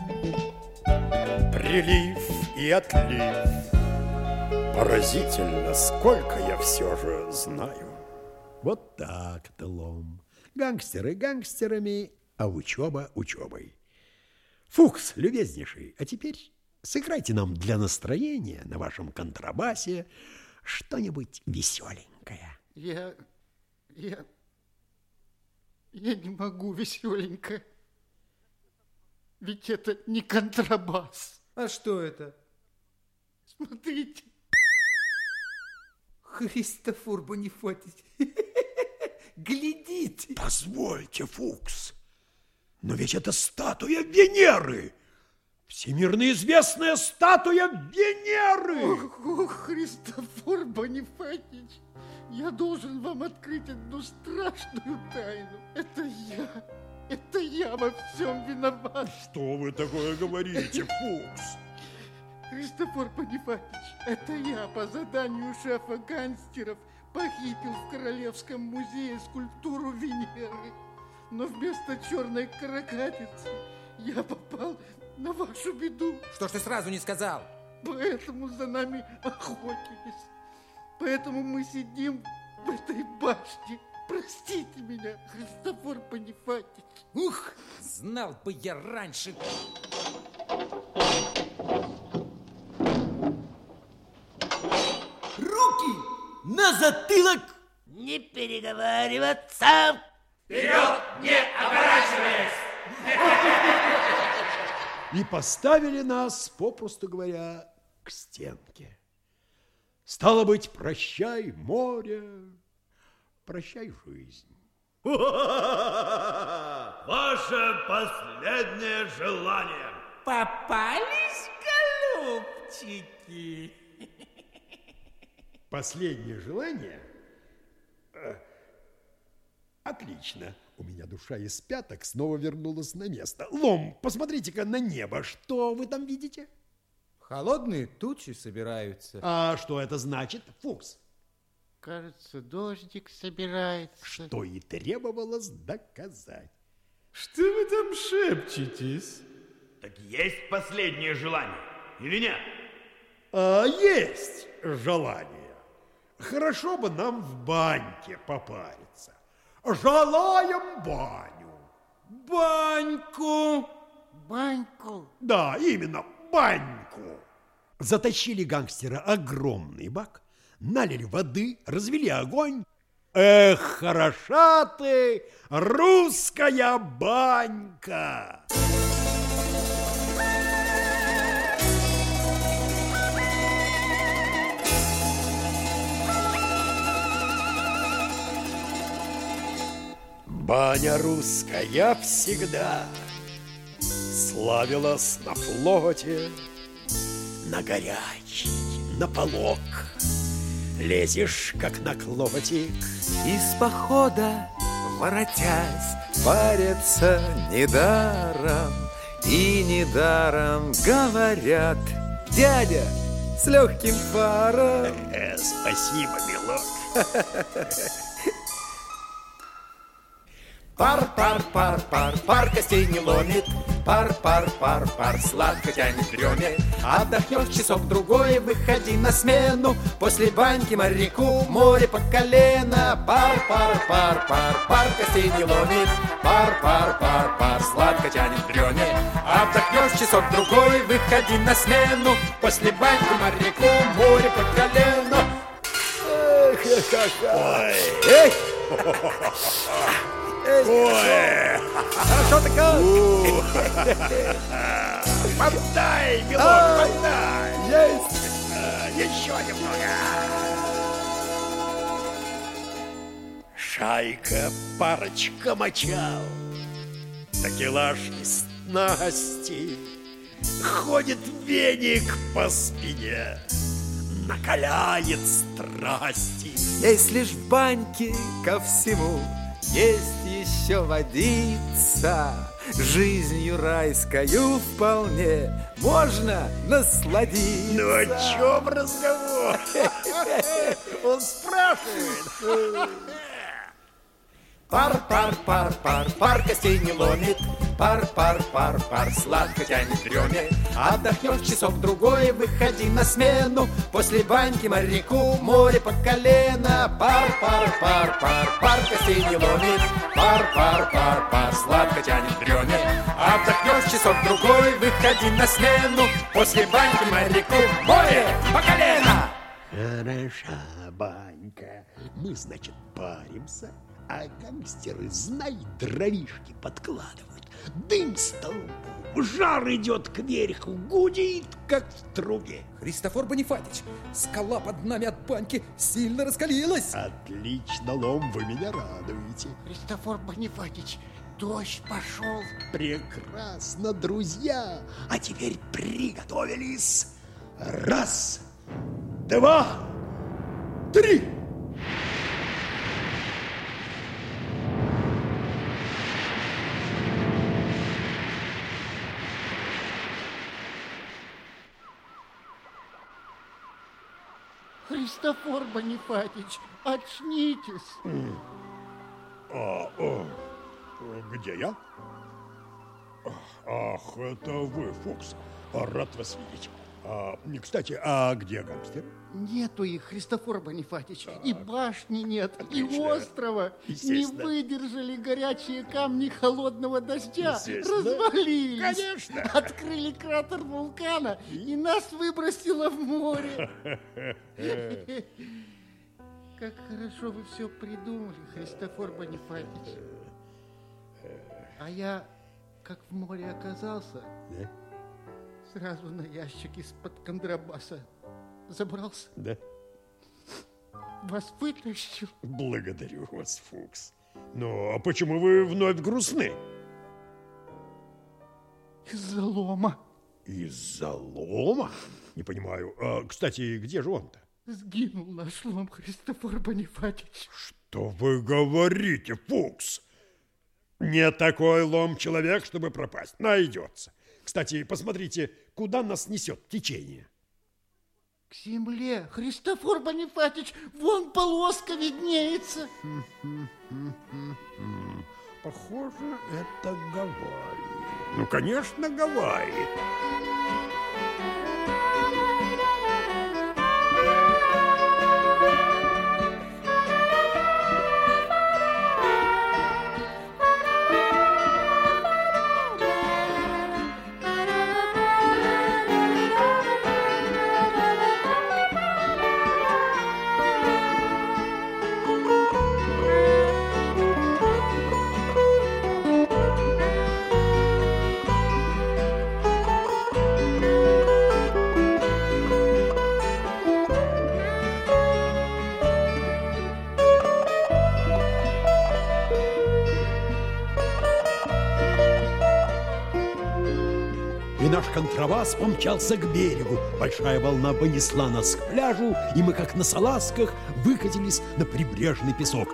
прилив и отлив. Поразительно, сколько я все же знаю. Вот так-то, Лом. Гангстеры гангстерами, а учеба учебой. Фукс, любезнейший, а теперь сыграйте нам для настроения на вашем контрабасе что-нибудь веселенькое. Я... я... я не могу веселенько. Ведь это не контрабас. А что это? Смотрите. Христофор Бонифатич, глядите. Позвольте, Фукс, но ведь это статуя Венеры. Всемирно известная статуя Венеры. Ох, ох, Христофор Бонифатич, я должен вам открыть одну страшную тайну. Это я, это я во всем виноват. Что вы такое говорите, Фукс? Христофор Бонифатич, это я по заданию шефа гангстеров похитил в Королевском музее скульптуру Венеры. Но вместо черной каракатицы я попал на вашу беду. Что ж ты сразу не сказал? Поэтому за нами охотились. Поэтому мы сидим в этой башне. Простите меня, Христофор Бонифатич. Ух, знал бы я раньше. Руки на затылок! Не переговариваться! Вперед, не оборачиваясь! И поставили нас, попросту говоря, к стенке. Стало быть, прощай, море, прощай, жизнь. Ваше последнее желание. Попались, голубчики? Последнее желание? Отлично. У меня душа из пяток снова вернулась на место. Лом, посмотрите-ка на небо. Что вы там видите? Холодные тучи собираются. А что это значит, Фукс? Кажется, дождик собирается. Что и требовалось доказать. Что вы там шепчетесь? Так есть последнее желание, или нет? А, есть желание. Хорошо бы нам в баньке попариться. Желаем баню. Баньку. Баньку? Да, именно, баньку. Затащили гангстера огромный бак, налили воды, развели огонь, Эх, хороша ты, русская банька! Баня русская всегда славилась на флоте, на горячий, на полок. Лезешь, как на клотик. Из похода, воротясь, парятся недаром. И недаром говорят: дядя с легким паром. Э, спасибо, милок. Пар, пар, пар, пар, пар костей не ломит. Пар, пар, пар, пар, сладко тянет дреме. Отдохнешь часок-другой, выходи на смену. После баньки моряку море по колено. Пар, пар, пар, пар, пар костей не ломит. Пар, пар, пар, пар, сладко тянет дреме. Отдохнешь часок-другой, выходи на смену. После баньки моряку море по колено. Эх, эх, эх. Ой, хорошо ты как? Подай, милок, подай. Есть. Еще немного. Шайка, парочка мочал, такелаж из снасти. Ходит веник по спине, накаляет страсти. Если ж в баньке ко всему есть еще водица, жизнью райскою вполне можно насладиться. Ну о чем разговор? Он спрашивает. Пар, пар, пар, пар, пар костей не ломит. Пар, пар, пар, пар, сладко тянет дреме. Отдохнешь часок-другой, выходи на смену. После баньки моряку море по колено. Пар, пар, пар, пар, пар костей не ломит. Пар, пар, пар, пар, сладко тянет дреме. Отдохнешь часок-другой, выходи на смену. После баньки моряку море по колено. Хороша банька. Мы, значит, паримся, а гангстеры, знай, дровишки подкладывают. Дым столбом, жар идет кверху, гудит, как в трубе. Христофор Бонифатич, скала под нами от баньки сильно раскалилась. Отлично, Лом, вы меня радуете. Христофор Бонифатич, дождь пошел. Прекрасно, друзья. А теперь приготовились. Раз, два, три. Христофор Бонифатич, очнитесь. А, а, где я? Ах, это вы, Фукс. Рад вас видеть. А, кстати, а где гангстер? Нету их, Христофор Бонифатич. И башни нет, и острова. Не выдержали горячие камни холодного дождя. Развалились. Конечно. Открыли кратер вулкана, и нас выбросило в море. Как хорошо вы все придумали, Христофор Бонифатич. А я, как в море оказался, да? Сразу на ящик из-под контрабаса забрался. Да? Вас вытащил. Благодарю вас, Фукс. Но а почему вы вновь грустны? Из-за лома. Из-за лома? Не понимаю. А, кстати, где же он-то? Сгинул наш лом, Христофор Бонифатич. Что вы говорите, Фукс? Не такой лом человек, чтобы пропасть. Найдется. Кстати, посмотрите, куда нас несет течение. К земле, Христофор Бонифатич, вон полоска виднеется. Похоже, это Гавайи. Ну, конечно, Гавайи. и наш контрабас помчался к берегу. Большая волна понесла нас к пляжу, и мы, как на салазках, выкатились на прибрежный песок.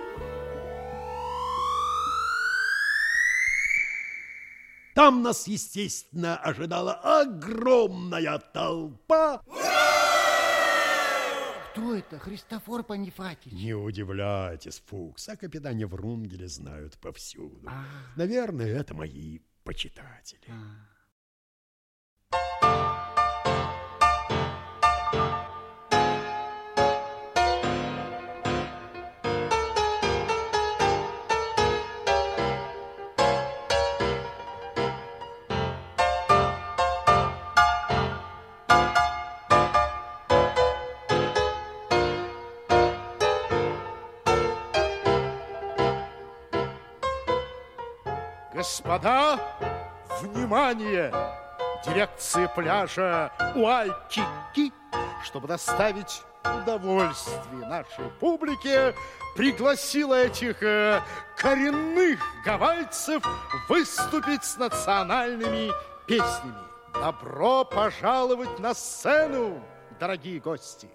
Там нас, естественно, ожидала огромная толпа. Кто это? Христофор Панифатич? Не удивляйтесь, Фукс, о капитане Врунгеле знают повсюду. А. Наверное, это мои почитатели. А. Господа, внимание! Дирекция пляжа Уайкики, чтобы доставить удовольствие нашей публике, пригласила этих э, коренных гавайцев выступить с национальными песнями. Добро пожаловать на сцену, дорогие гости!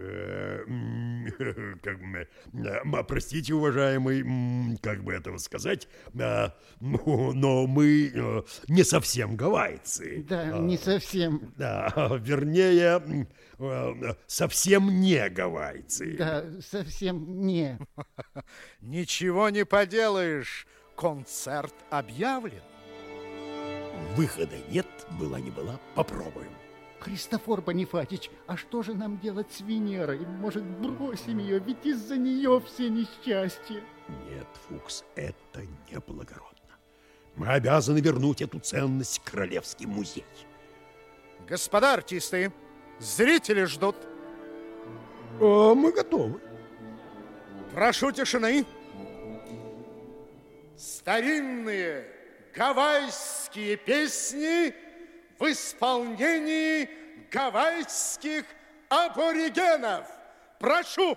Как бы, простите, уважаемый, как бы этого сказать, но мы не совсем гавайцы. Да, не совсем. Да, вернее, совсем не гавайцы. Да, совсем не. Ничего не поделаешь, концерт объявлен. Выхода нет, была не была, попробуем. Христофор Бонифатич, а что же нам делать с Венерой? Может, бросим ее, ведь из-за нее все несчастья. Нет, Фукс, это неблагородно. Мы обязаны вернуть эту ценность в Королевский музей. Господа артисты, зрители ждут. А, мы готовы. Прошу тишины. Старинные гавайские песни в исполнении гавайских аборигенов. Прошу!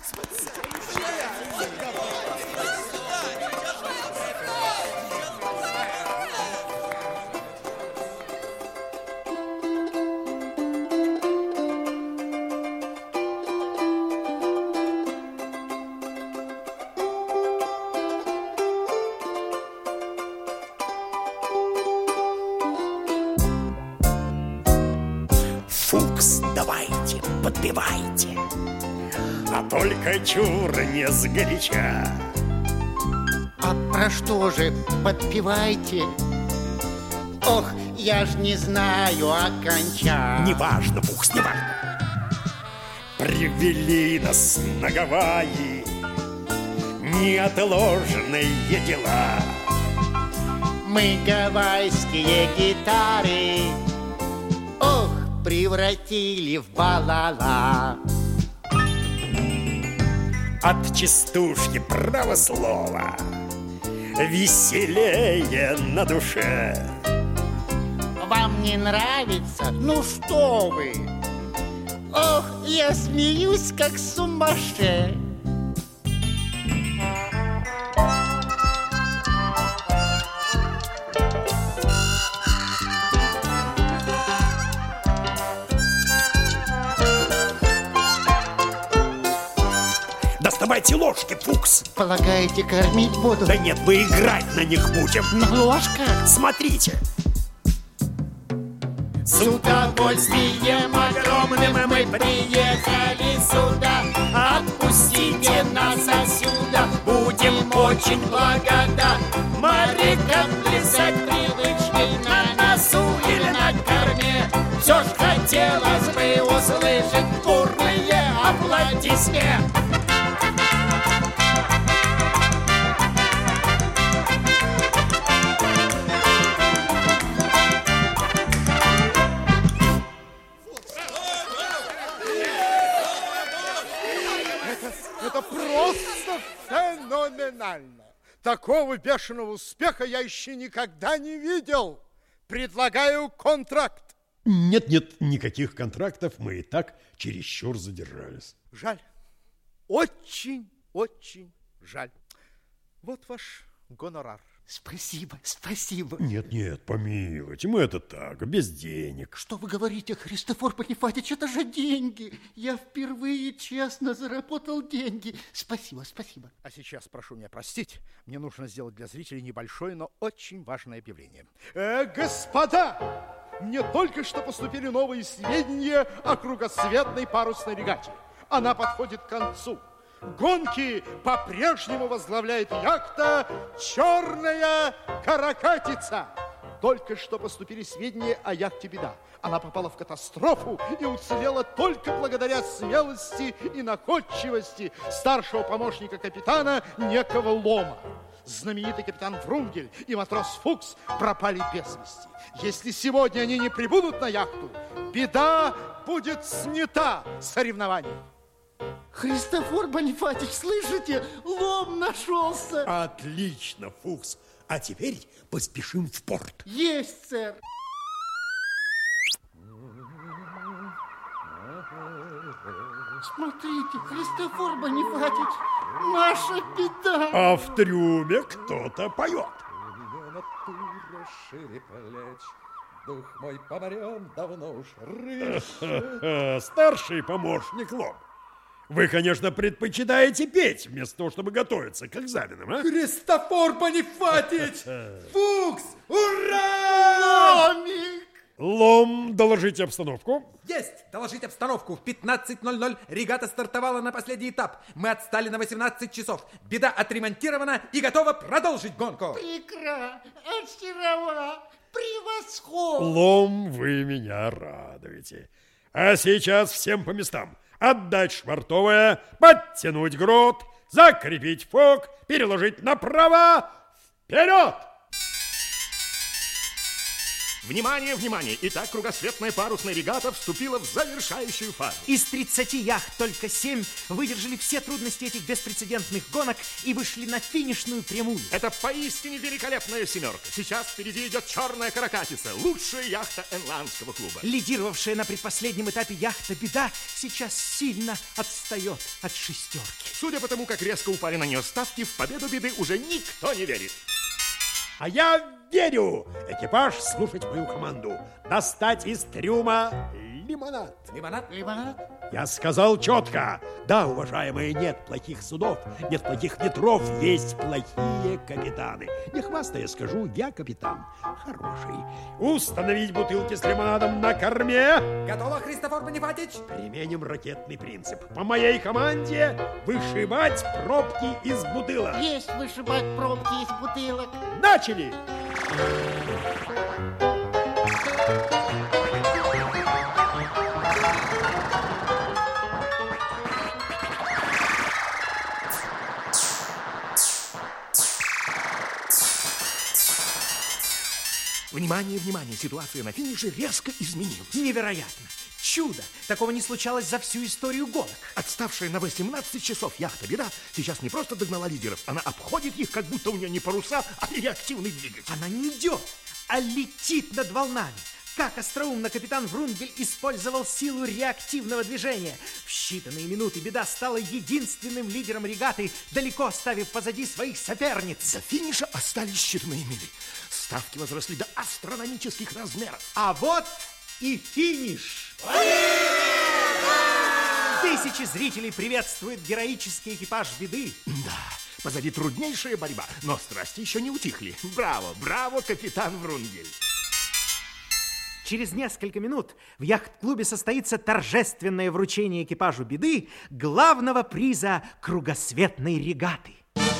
Фукс, давайте, подпевайте, а только чур не сгоряча. А про что же подпевайте? Ох, я ж не знаю оконча. Неважно, Фукс, неважно. Привели нас на Гавайи неотложные дела. Мы гавайские гитары, ох, превратили в балала. От частушки право слова веселее на душе. Вам не нравится? Ну что вы? Ох, я смеюсь, как сумасшедший. Доставайте ложки, Фукс. Полагаете, кормить буду? Да нет, мы играть на них будем. На ложках? Смотрите. С удовольствием огромным мы приехали сюда. Отпустите нас отсюда, будем очень благодарны. Морякам плясать привычки на носу или на корме. Все ж хотелось бы услышать бурные аплодисменты. Это просто феноменально. Такого бешеного успеха я еще никогда не видел. Предлагаю контракт. Нет-нет, никаких контрактов, мы и так чересчур задержались. Жаль. Очень, очень жаль. Вот ваш гонорар. Спасибо, спасибо. Нет, нет, помилуйте, мы это так, без денег. Что вы говорите, Христофор Бонифатич, это же деньги. Я впервые честно заработал деньги. Спасибо, спасибо. А сейчас прошу меня простить, мне нужно сделать для зрителей небольшое, но очень важное объявление. Э, господа, мне только что поступили новые сведения о кругосветной парусной регате. Она подходит к концу. Гонки по-прежнему возглавляет яхта «Черная каракатица». Только что поступили сведения о яхте «Беда». Она попала в катастрофу и уцелела только благодаря смелости и находчивости старшего помощника капитана некого Лома. Знаменитый капитан Врунгель и матрос Фукс пропали без вести. Если сегодня они не прибудут на яхту, «Беда» будет снята с соревнований. Христофор Бонифатич, слышите? Лом нашелся. Отлично, Фукс. А теперь поспешим в порт. Есть, сэр. Смотрите, Христофор Бонифатич, наша «Беда». А в трюме кто-то поет. Шире плеч, дух мой по морям давно уж рыщет. Старший помощник Лом. Вы, конечно, предпочитаете петь, вместо того, чтобы готовиться к экзаменам, а? Христофор Бонифатич! Фукс! Ура! Ломик! Лом, доложите обстановку. Есть! Доложить обстановку. В пятнадцать ноль ноль регата стартовала на последний этап. Мы отстали на восемнадцать часов. «Беда» отремонтирована и готова продолжить гонку. Прекра! Очарова! Превосходно! Лом, вы меня радуете. А сейчас всем по местам. Отдать швартовое, подтянуть грот, закрепить фок, переложить направо. Вперед! Внимание, внимание! Итак, кругосветная парусная регата вступила в завершающую фазу. Из тридцати яхт только семь выдержали все трудности этих беспрецедентных гонок и вышли на финишную прямую. Это поистине великолепная семерка. Сейчас впереди идет «Черная каракатица», лучшая яхта Энландского клуба. Лидировавшая на предпоследнем этапе яхта «Беда» сейчас сильно отстает от шестерки. Судя по тому, как резко упали на нее ставки, в победу «Беды» уже никто не верит. А я верю! Экипаж, слушать мою команду. Достать из трюма лимонад. Лимонад? Лимонад? Я сказал четко. Да, уважаемые, нет плохих судов, нет плохих ветров, есть плохие капитаны. Не хвастая, скажу, я капитан хороший. Установить бутылки с лимонадом на корме. Готово, Христофор Бонифатич? Применим ракетный принцип. По моей команде вышибать пробки из бутылок. Есть вышибать пробки из бутылок. Начали! Внимание, внимание! Ситуация на финише резко изменилась. Невероятно! Чудо! Такого не случалось за всю историю гонок. Отставшая на восемнадцать часов яхта «Беда» сейчас не просто догнала лидеров, она обходит их, как будто у нее не паруса, а реактивный двигатель. Она не идет, а летит над волнами. Как остроумно капитан Врунгель использовал силу реактивного движения. В считанные минуты «Беда» стала единственным лидером регаты, далеко оставив позади своих соперниц. До финиша остались считанные мили. Ставки возросли до астрономических размеров. А вот и финиш! Тысячи зрителей приветствуют героический экипаж «Беды». Да, позади труднейшая борьба, но страсти еще не утихли. Браво, браво, капитан Врунгель! Через несколько минут в яхт-клубе состоится торжественное вручение экипажу «Беды» главного приза кругосветной регаты.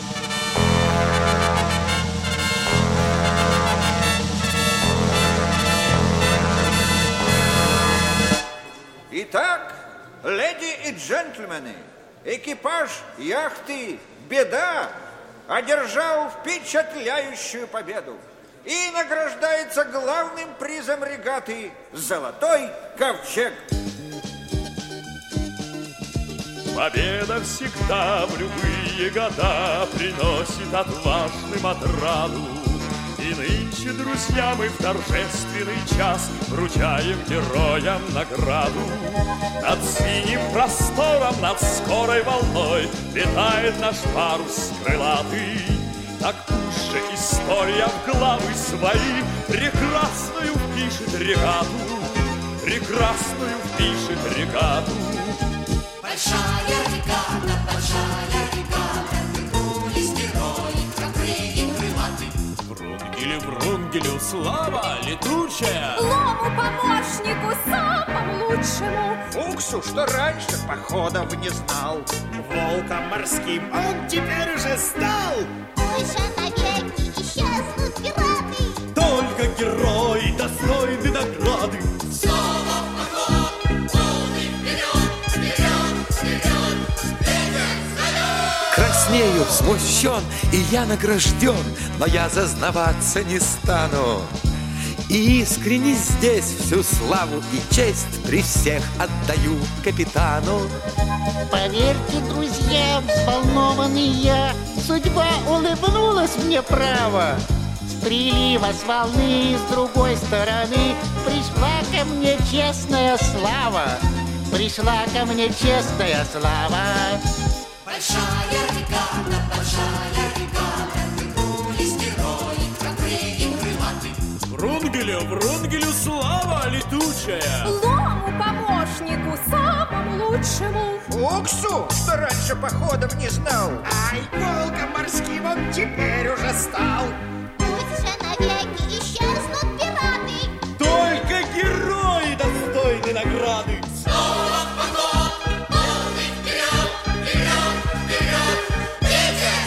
Итак, леди и джентльмены, экипаж яхты «Беда» одержал впечатляющую победу и награждается главным призом регаты «Золотой ковчег». Победа всегда в любые года приносит отважным отраду. И нынче, друзья, мы в торжественный час вручаем героям награду. Над синим простором, над скорой волной летает наш парус крылатый. Так пусть же история героя в главы свои прекрасную впишет регату, прекрасную впишет регату. Большая регата, большая регата, вернулись герои, храбрые и крылатые. Врунгелю, Врунгелю, слава летучая! Лому помощнику самому лучшему! Фуксу, что раньше походов не знал. Волком морским он теперь уже стал. Больше навеки исчезнут пираты. Только герои достойны награды. Снова в поход, полный вперед, вперед, вперед, ветер зовет. Краснею, смущен, и я награжден, но я зазнаваться не стану. И искренне здесь всю славу и честь при всех отдаю капитану. Поверьте, друзья, взволнованный я, судьба улыбнулась мне право. С прилива, с волны, с другой стороны пришла ко мне честная слава. Пришла ко мне честная слава. Большая регата, большая регата, вернулись герои, храбрые и крылатые. Врунгелю, Врунгелю, слава летучая! Лому помощнику самому лучшему! Фуксу, что раньше походов не знал. Ай, волком морским он теперь уже стал. Пусть же навеки исчезнут пираты. Только герои достойны награды. Снова в поход, полный вперед, вперед, вперед, ветер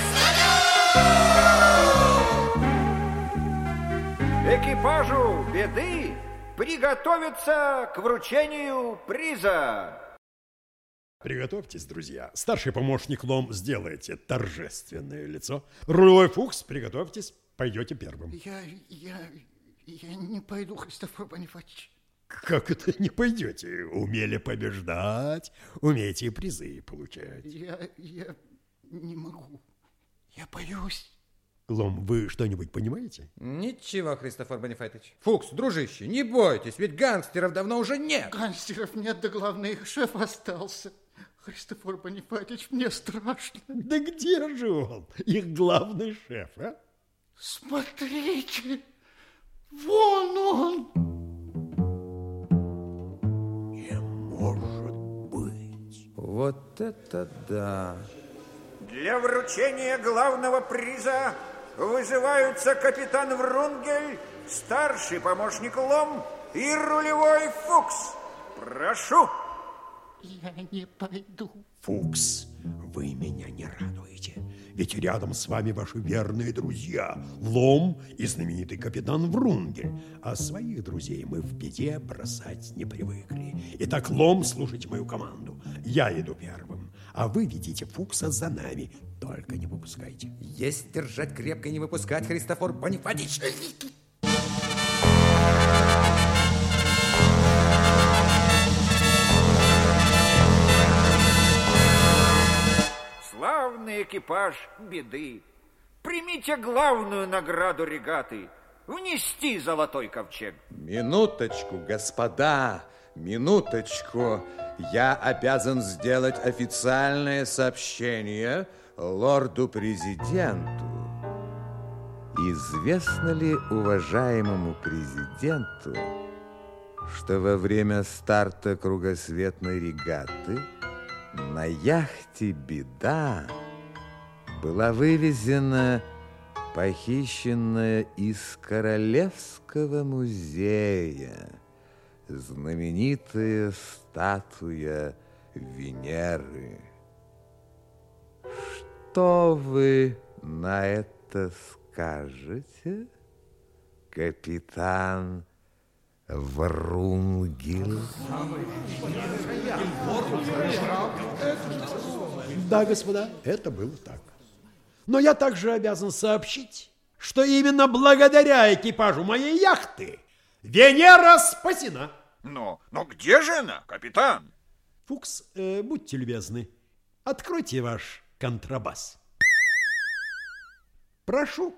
зовет. Экипажу беды приготовиться к вручению приза. Приготовьтесь, друзья. Старший помощник Лом, сделайте торжественное лицо. Рулевой Фукс, приготовьтесь, пойдете первым. Я, я, я не пойду, Христофор Бонифатич. Как это не пойдете? Умели побеждать, умеете и призы получать. Я, я не могу. Я боюсь. Лом, вы что-нибудь понимаете? Ничего, Христофор Бонифатович. Фукс, дружище, не бойтесь, ведь гангстеров давно уже нет. Гангстеров нет, да главное, их шеф остался. Христофор Бонифатович, мне страшно. Да где же он, их главный шеф, а? Смотрите, вон он. Не может быть. Вот это да. Для вручения главного приза вызываются капитан Врунгель, старший помощник Лом и рулевой Фукс. Прошу. Я не пойду. Фукс, вы меня не радуете. Ведь рядом с вами ваши верные друзья Лом и знаменитый капитан Врунгель. А своих друзей мы в беде бросать не привыкли. Итак, Лом, слушайте мою команду. Я иду первым, а вы ведите Фукса за нами. Только не выпускайте. Есть держать крепко и не выпускать, Христофор Бонифатович. Славный экипаж беды, примите главную награду регаты — внести золотой ковчег. Минуточку, господа, минуточку. Я обязан сделать официальное сообщение лорду-президенту. Известно ли уважаемому президенту, что во время старта кругосветной регаты на яхте «Беда» была вывезена похищенная из Королевского музея знаменитая статуя Венеры. Что вы на это скажете, капитан Врунгель? Да, господа, это было так. Но я также обязан сообщить, что именно благодаря экипажу моей яхты Венера спасена. Но, но где же она, капитан? Фукс, э, будьте любезны, откройте ваш контрабас. Прошу.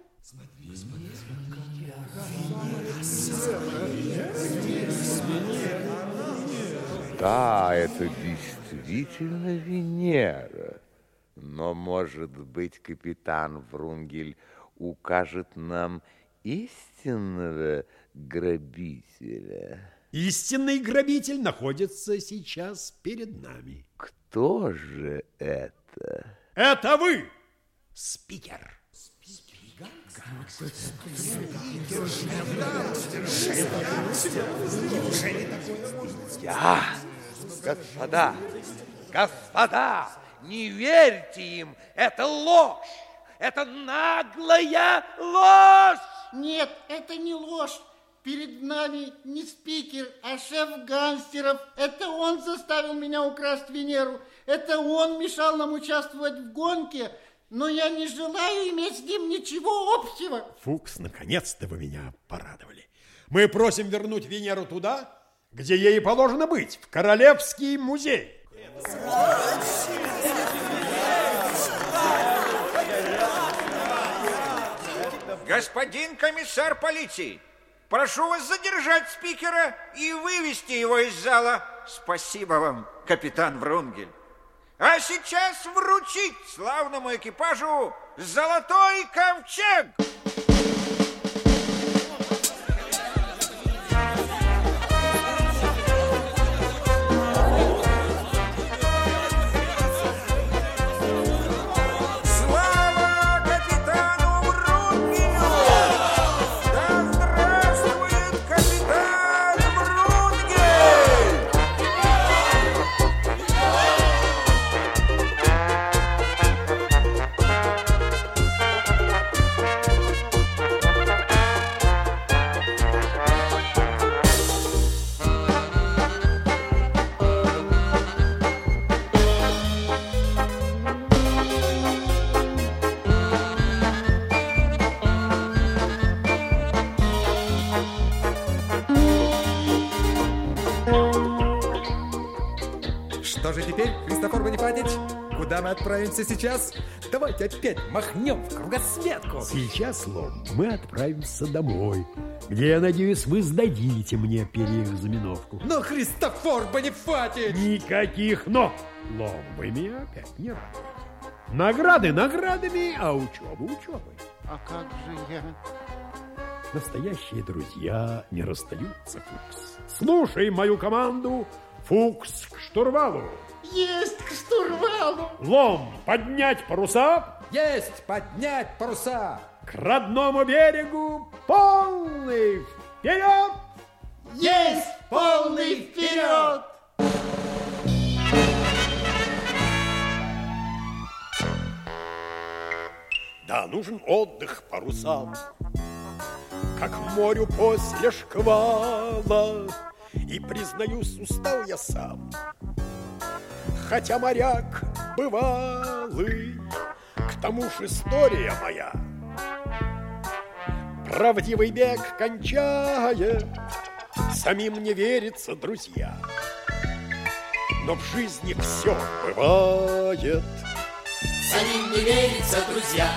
Да, это действительно Венера. Но, может быть, капитан Врунгель укажет нам истинного грабителя. Истинный грабитель находится сейчас перед нами. Кто же это? Это вы, спикер. Я, господа, господа, не верьте им, это ложь, это наглая ложь. Нет, это не ложь. Перед нами не спикер, а шеф гангстеров. Это он заставил меня украсть Венеру. Это он мешал нам участвовать в гонке. Но я не желаю иметь с ним ничего общего. Фукс, наконец-то вы меня порадовали. Мы просим вернуть Венеру туда, где ей положено быть, в Королевский музей. Господин комиссар полиции, прошу вас задержать спикера и вывести его из зала. Спасибо вам, капитан Врунгель. А сейчас вручить славному экипажу золотой ковчег. Что же теперь, Христофор Бонифатич? Куда мы отправимся сейчас? Давайте опять махнем в кругосветку. Сейчас, Лом, мы отправимся домой, где, я надеюсь, вы сдадите мне переэкзаменовку. Но, Христофор Бонифатич! Никаких «но». Лом, вы меня опять не радуете. Награды наградами, а учеба учебой. А как же я? Настоящие друзья не расстаются, Фукс. Слушай мою команду. Фукс к штурвалу. Есть к штурвалу. Лом, поднять паруса. Есть поднять паруса. К родному берегу полный вперед. Есть полный вперед. Да, нужен отдых парусам, как морю после шквала. И, признаюсь, устал я сам, хотя моряк бывалый. К тому ж история моя правдивый бег кончает. Самим не верится, друзья, но в жизни все бывает. Самим не верится, друзья,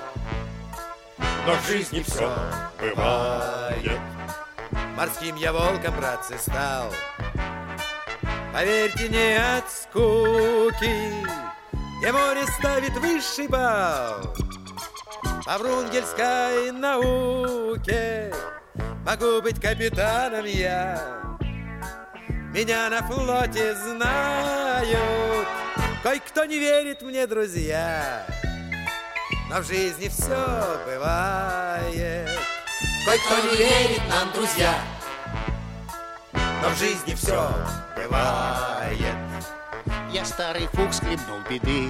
но в жизни все бывает. Морским я волком, братцы, стал. Поверьте, не от скуки, где море ставит высший балл. По врунгельской науке могу быть капитаном я. Меня на флоте знают, кое-кто не верит мне, друзья, но в жизни все бывает. Кое-кто не верит нам, друзья, но в жизни все бывает. Я старый Фукс хлебнул беды,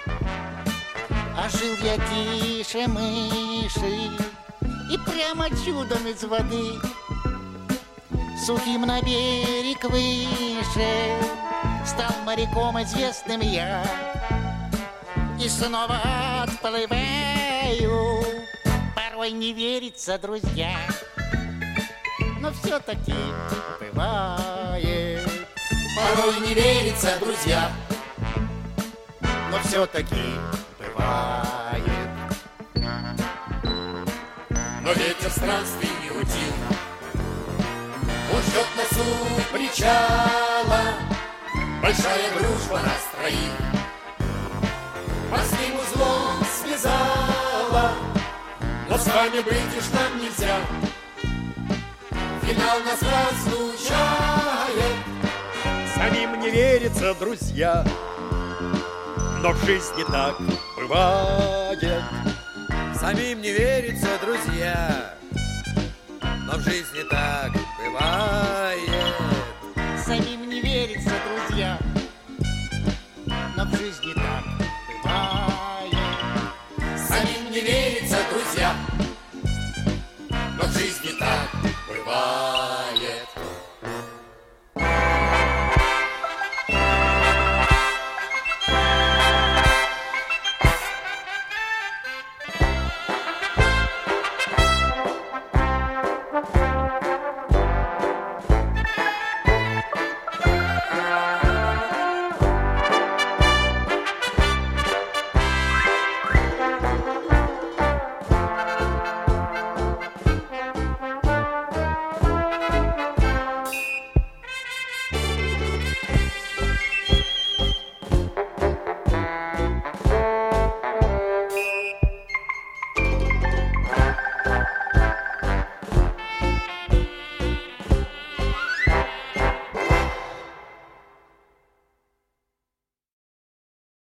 а жил я тише мыши и прямо чудом из воды сухим на берег выше стал моряком известным я и снова отплываю. Порой не верится, друзья, но все-таки бывает. Порой не верится, друзья, но все-таки бывает. Но ветер странствий не утих, он ждет нас у причала. Большая дружба нас троих морским узлом связала. но с вами быть уж нам нельзя. Финал нас разлучает. Самим не верится, друзья, но в жизни так бывает. Самим не верится, друзья, но в жизни так бывает. Самим не верится, друзья, но в жизни так бывает. Самим не верится, друзья,